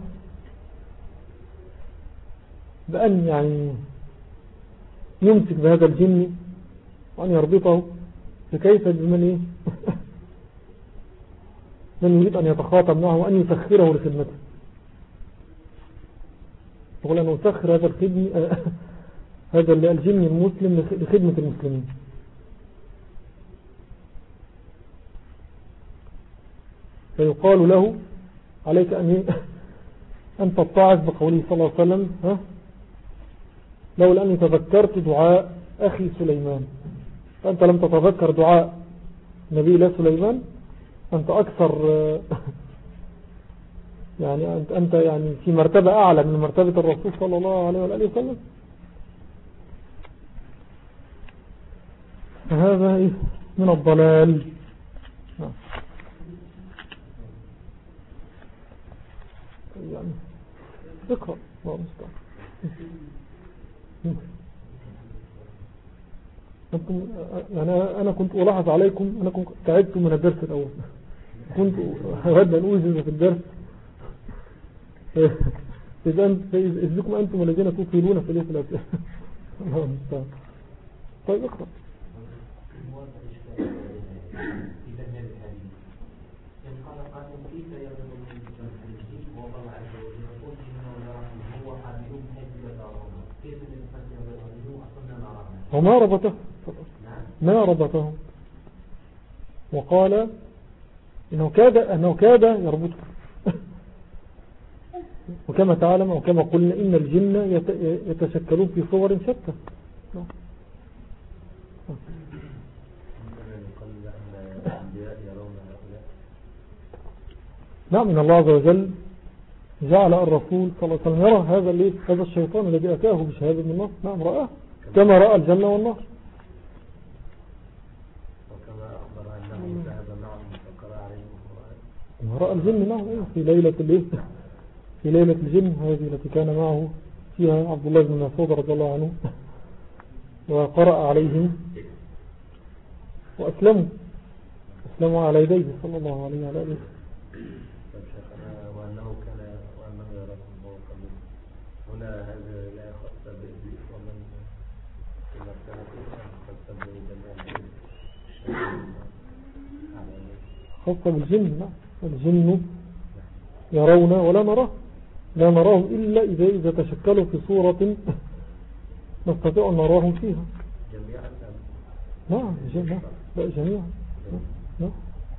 بأن يعني يمسك بهذا الجن وأن يربطه فكيف بمن إيه من يريد أن يتخاطب معه وأن يسخره لخدمته. يقول أن أسخر هذا الخدم هذا الجن المسلم لخدمة المسلمين. فيقال له عليك أن أن تتعظ بقوله صلى الله عليه وسلم ها لولا أني تذكرت دعاء أخي سليمان. فأنت لم تتذكر دعاء نبي الله سليمان أنت أكثر يعني أنت, أنت يعني في مرتبة أعلى من مرتبة الرسول صلى الله عليه وآله وسلم. فهذا إيه من الضلال. يعني اقرأ الله مستعان. يعني أنا كنت ألاحظ عليكم أنا كنت تعبت من الدرس الأول كنت أود أن أوجز في الدرس إذ بكم أنتم الذين تطيلون في الأسئلة. الله المستعان. طيب اقرأ. وما ربطه ما ربطه وقال إنه كاد أنه كاد يربطه وكما تعلم وكما قلنا إن الجن يتشكلون في صور شتى. نعم إن الله عز وجل جعل الرسول صلى الله عليه وسلم يرى هذا اللي هذا الشيطان الذي أتاه بشهادة من الله. نعم رآه كما رأى الجنة والنار. وكما أخبر أنه ذهب معهم فقرأ عليهم رأى الجن معه في ليلة الايه في ليلة الجن هذه التي كان معه فيها عبد الله بن مسعود رضي الله عنه وقرأ عليهم وأسلموا أسلموا على يديه صلى الله عليه وعلى آله. وأنه كان وأنه يراكم هو قبل هنا هذا لا يخص بإبليس ومن كما كان خص بالجمال خاصة بالجن. الجن يرون ولا نراه لا نراهم إلا إذا إذا تشكلوا في صورة نستطيع أن نراهم فيها جميعا. نعم جميعا لا جميعا نعم.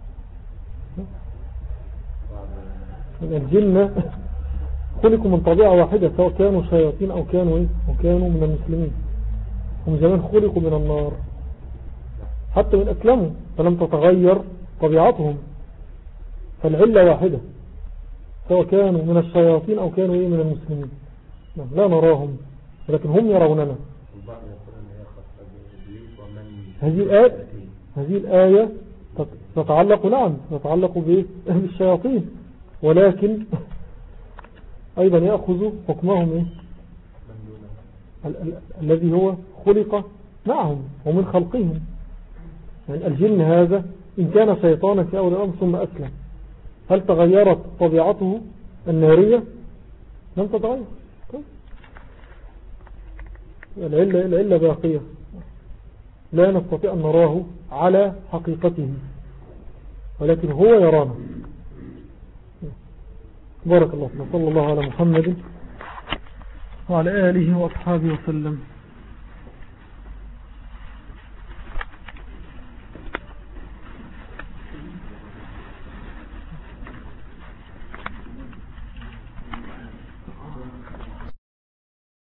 الجن خلقوا من طبيعة واحدة سواء كانوا شياطين أو كانوا إيه أو كانوا من المسلمين. هم زمان خلقوا من النار حتى من أسلموا فلم تتغير طبيعتهم فالعلة واحدة سواء كانوا من الشياطين أو كانوا إيه من المسلمين. لا نراهم ولكن هم يروننا. هذه الآية هذه الآية تتعلق نعم تتعلق بأهل الشياطين ولكن أيضا يأخذ حكمهم إيه؟ ال ال الذي هو خلق معهم ومن خلقهم. يعني الجن هذا إن كان شيطانا في أول الأمر ثم أسلم هل تغيرت طبيعته النارية؟ لم تتغير. العلة, العلة باقية لا نستطيع أن نراه على حقيقته ولكن هو يرانا. بارك الله فيك. صلى الله على محمد وعلى آله وأصحابه وسلم.